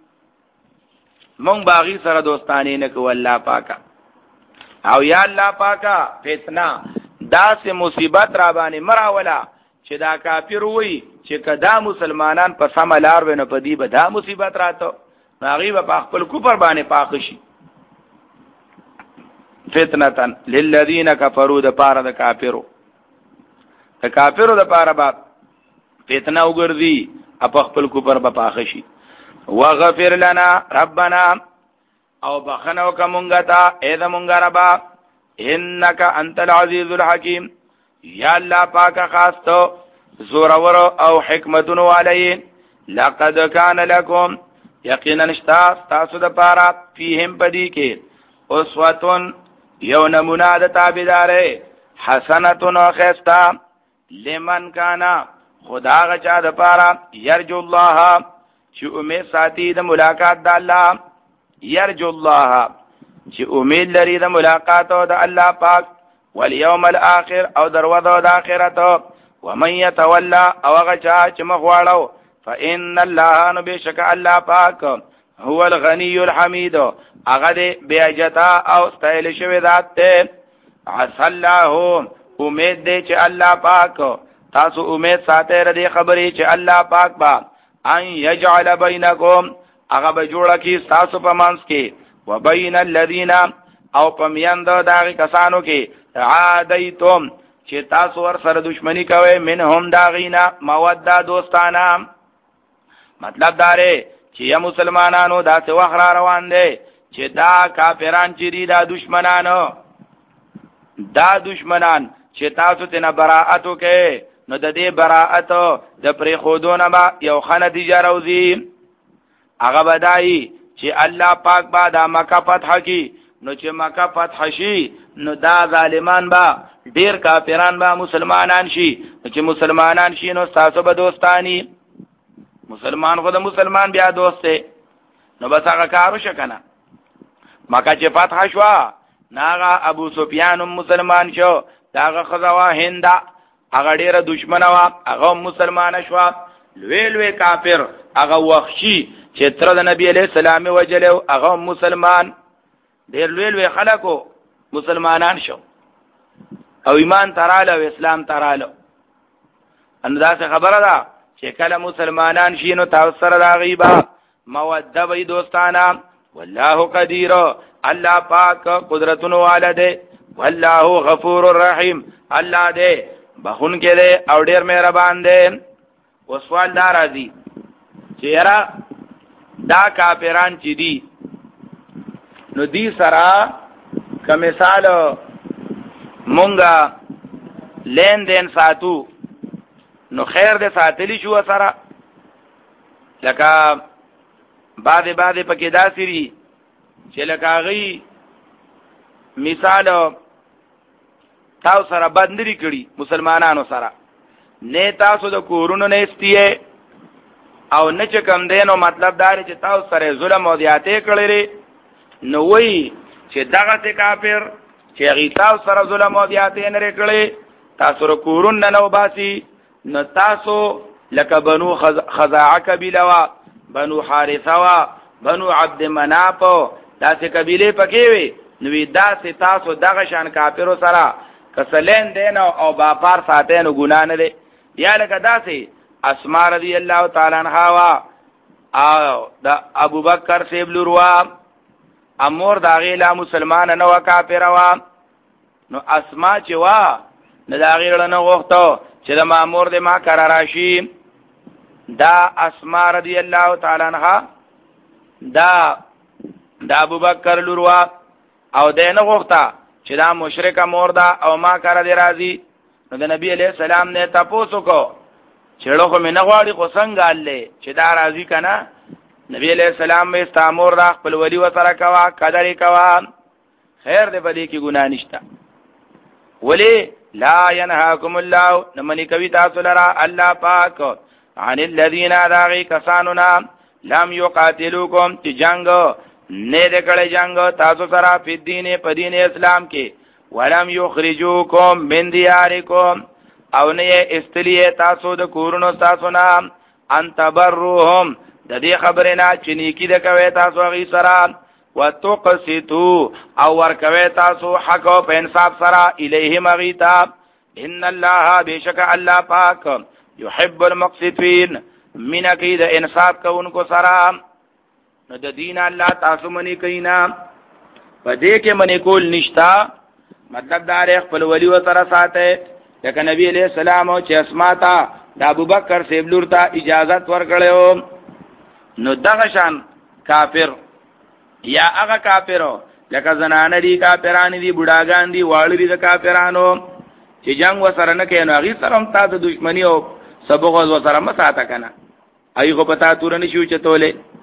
مونږ باغی سره دوستانی نه کو الله پاکا او یا الله پاکا فتنه دا سه مصیبت را باندې مراولا چې دا کافر وي چې کدا مسلمانان په سم لار ونه پدی به دا مصیبت راته باغی په خپل کوپر باندې پاخ شي فتنه للذین کفروا د پاره د کافرو د کافرو د پاره با فتنه وګرځي په خپل کوپر به پاخ شي وغفر لنا ربنا او بخنو کومګه تا اې د مونږه ربا انک انت العزیز الحکیم یا الله پاک خاص تو زورور او حکمتونو علی لقد کان لکم یقینا نشتا تاسو د پاره فیهم پدی کې اسوتون یو نمونه د تابعدارې حسنتون خستا لمن کانا خدا غچا د پاره یرجو الله چې امید ساتي د ملاقات د الله یرجو الله چې امید لري د ملاقات د الله پاک والیوم الاخر او دروازه د اخرت ومن يتولى او غچا چې مخواړو فان الله نبشک الله پاک هو الغنی الحمید هغه دې بیاجتا او استایل شوی ذات ته عسى الله امید دې چې الله پاک تاسو امید ساته ردی خبرې چې الله پاک با ان یجعل بینکم هغه به جوړه کی تاسو په منځ کې وبین الذین او پمیند داغی کسانو کې عادیتم چې تاسو ور سره دشمنی کوي منهم داغینا موده دوستانه مطلب داره چې یا مسلمانانو دا څه وخت را روان دي چې دا کافران چې دي دا دشمنانو دا دشمنان چې تاسو ته نه براءت وکي نو د دې براءت د پرې خودونه با یو خنه تجاروزی هغه بدایي چې الله پاک با د مکه فتح کی نو چې مکه فتح شي نو دا ظالمان با ډیر کافران با مسلمانان شي چې مسلمانان شي نو تاسو به دوستانی مسلمان خو د مسلمان بیا دوست دی نو بس هغه کارو شکنه مکه چې فتح شو ناغه ابو سفیان مسلمان شو داغه خزوا هند هغه ډیره دشمنه وا هغه مسلمان شو لوی لوی کافر هغه وحشي چې تر د نبی علیہ السلام وجلو هغه مسلمان ډیر لوی لوی خلکو مسلمانان شو او ایمان تراله او اسلام تراله انداز خبره ده چې کله مسلمانان شینو تاسو سره دا غیبا موده وي دوستانه والله قدیر الله پاک قدرتونو والده والله غفور الرحیم الله دې بخون کې دې او ډیر مهربان دې وسوال دار ازي چیرې دا کافران چې دي نو دی سره که مثال مونږه لین دین ساتو نو خیر دې ساتلی شو سره لکه بعد بعد پکې داسري چې لکه غي مثال تاسو سره بندري کړي مسلمانانو سره نه تاسو د کورونو نه استیه او نه چې کم دینو مطلب دار چې تاسو سره ظلم او زیاتې کړی نو وای چې دغه ته کافر چې غي تاسو سره ظلم او زیاتې نه کړی تاسو ر کورون نه نو باسي نو تاسو لکه بنو خزاعه قبیله وا بنو حارثه وا بنو عبد مناف داسې قبیله پکې وي نو داسې تاسو دغه شان کافرو سره کسلین دین او باپار ساتنو ګنا نه دي یا لکه داسې اسماء رضی الله تعالی عنها وا او د ابو بکر سیبلور وا امور داغه لا مسلمان نه وا کافر وا نو اسماء چې وا نه داغه نه وغوښتو چې د مامور د ما قرار راشي دا اسماء رضی الله تعالی عنها دا د ابو بکر لور وا او د نه وغوښتا چې دا مشرک مور دا او ما قرار دی راځي نو د نبی علیہ السلام نه تاسو کو چړو خو مینه غواړي خو څنګه الله چې دا راضی کنه نبی علیہ السلام به استامور را خپل ولی و سره کوا قدر کوا خیر دې بدی کی ګنا نشتا ولی لا ينهاكم الله نمنی کوي تاسو لرا الله پاک عن الذين داغي کسانونا لم يقاتلوكم چې جنگ نه دکړې جنگ تاسو سره په دین په دین اسلام کې ولم يخرجوكم من دياركم او نه استلیه تاسو د کورونو تاسو نه ان تبروهم د دې خبره نه چې نیکی د کوي تاسو غي سره وتقسطوا او ور کوي تاسو حق او انصاف سره الیه مغیتا ان الله بشک الله پاک يحب المقسطين من اكيد انصاف کوونکو سره نو د دین الله تاسو منی کینا په دې کې منی کول نشتا مطلب دا رخ خپل ولی و سره ساته لکه نبی علیہ السلام او چې اسماء تا د ابوبکر سیبلور ته اجازت ورکړو نو دغه شان کافر یا هغه کافرو لکه زنانه دي کافران دي بډاګان دي واړه دي د کافرانو چې جنگ وسره نه کوي نو هغه سره هم تاسو دښمنی او سبغه وسره مساته کنه ایغه پتا تور نه شو چتولې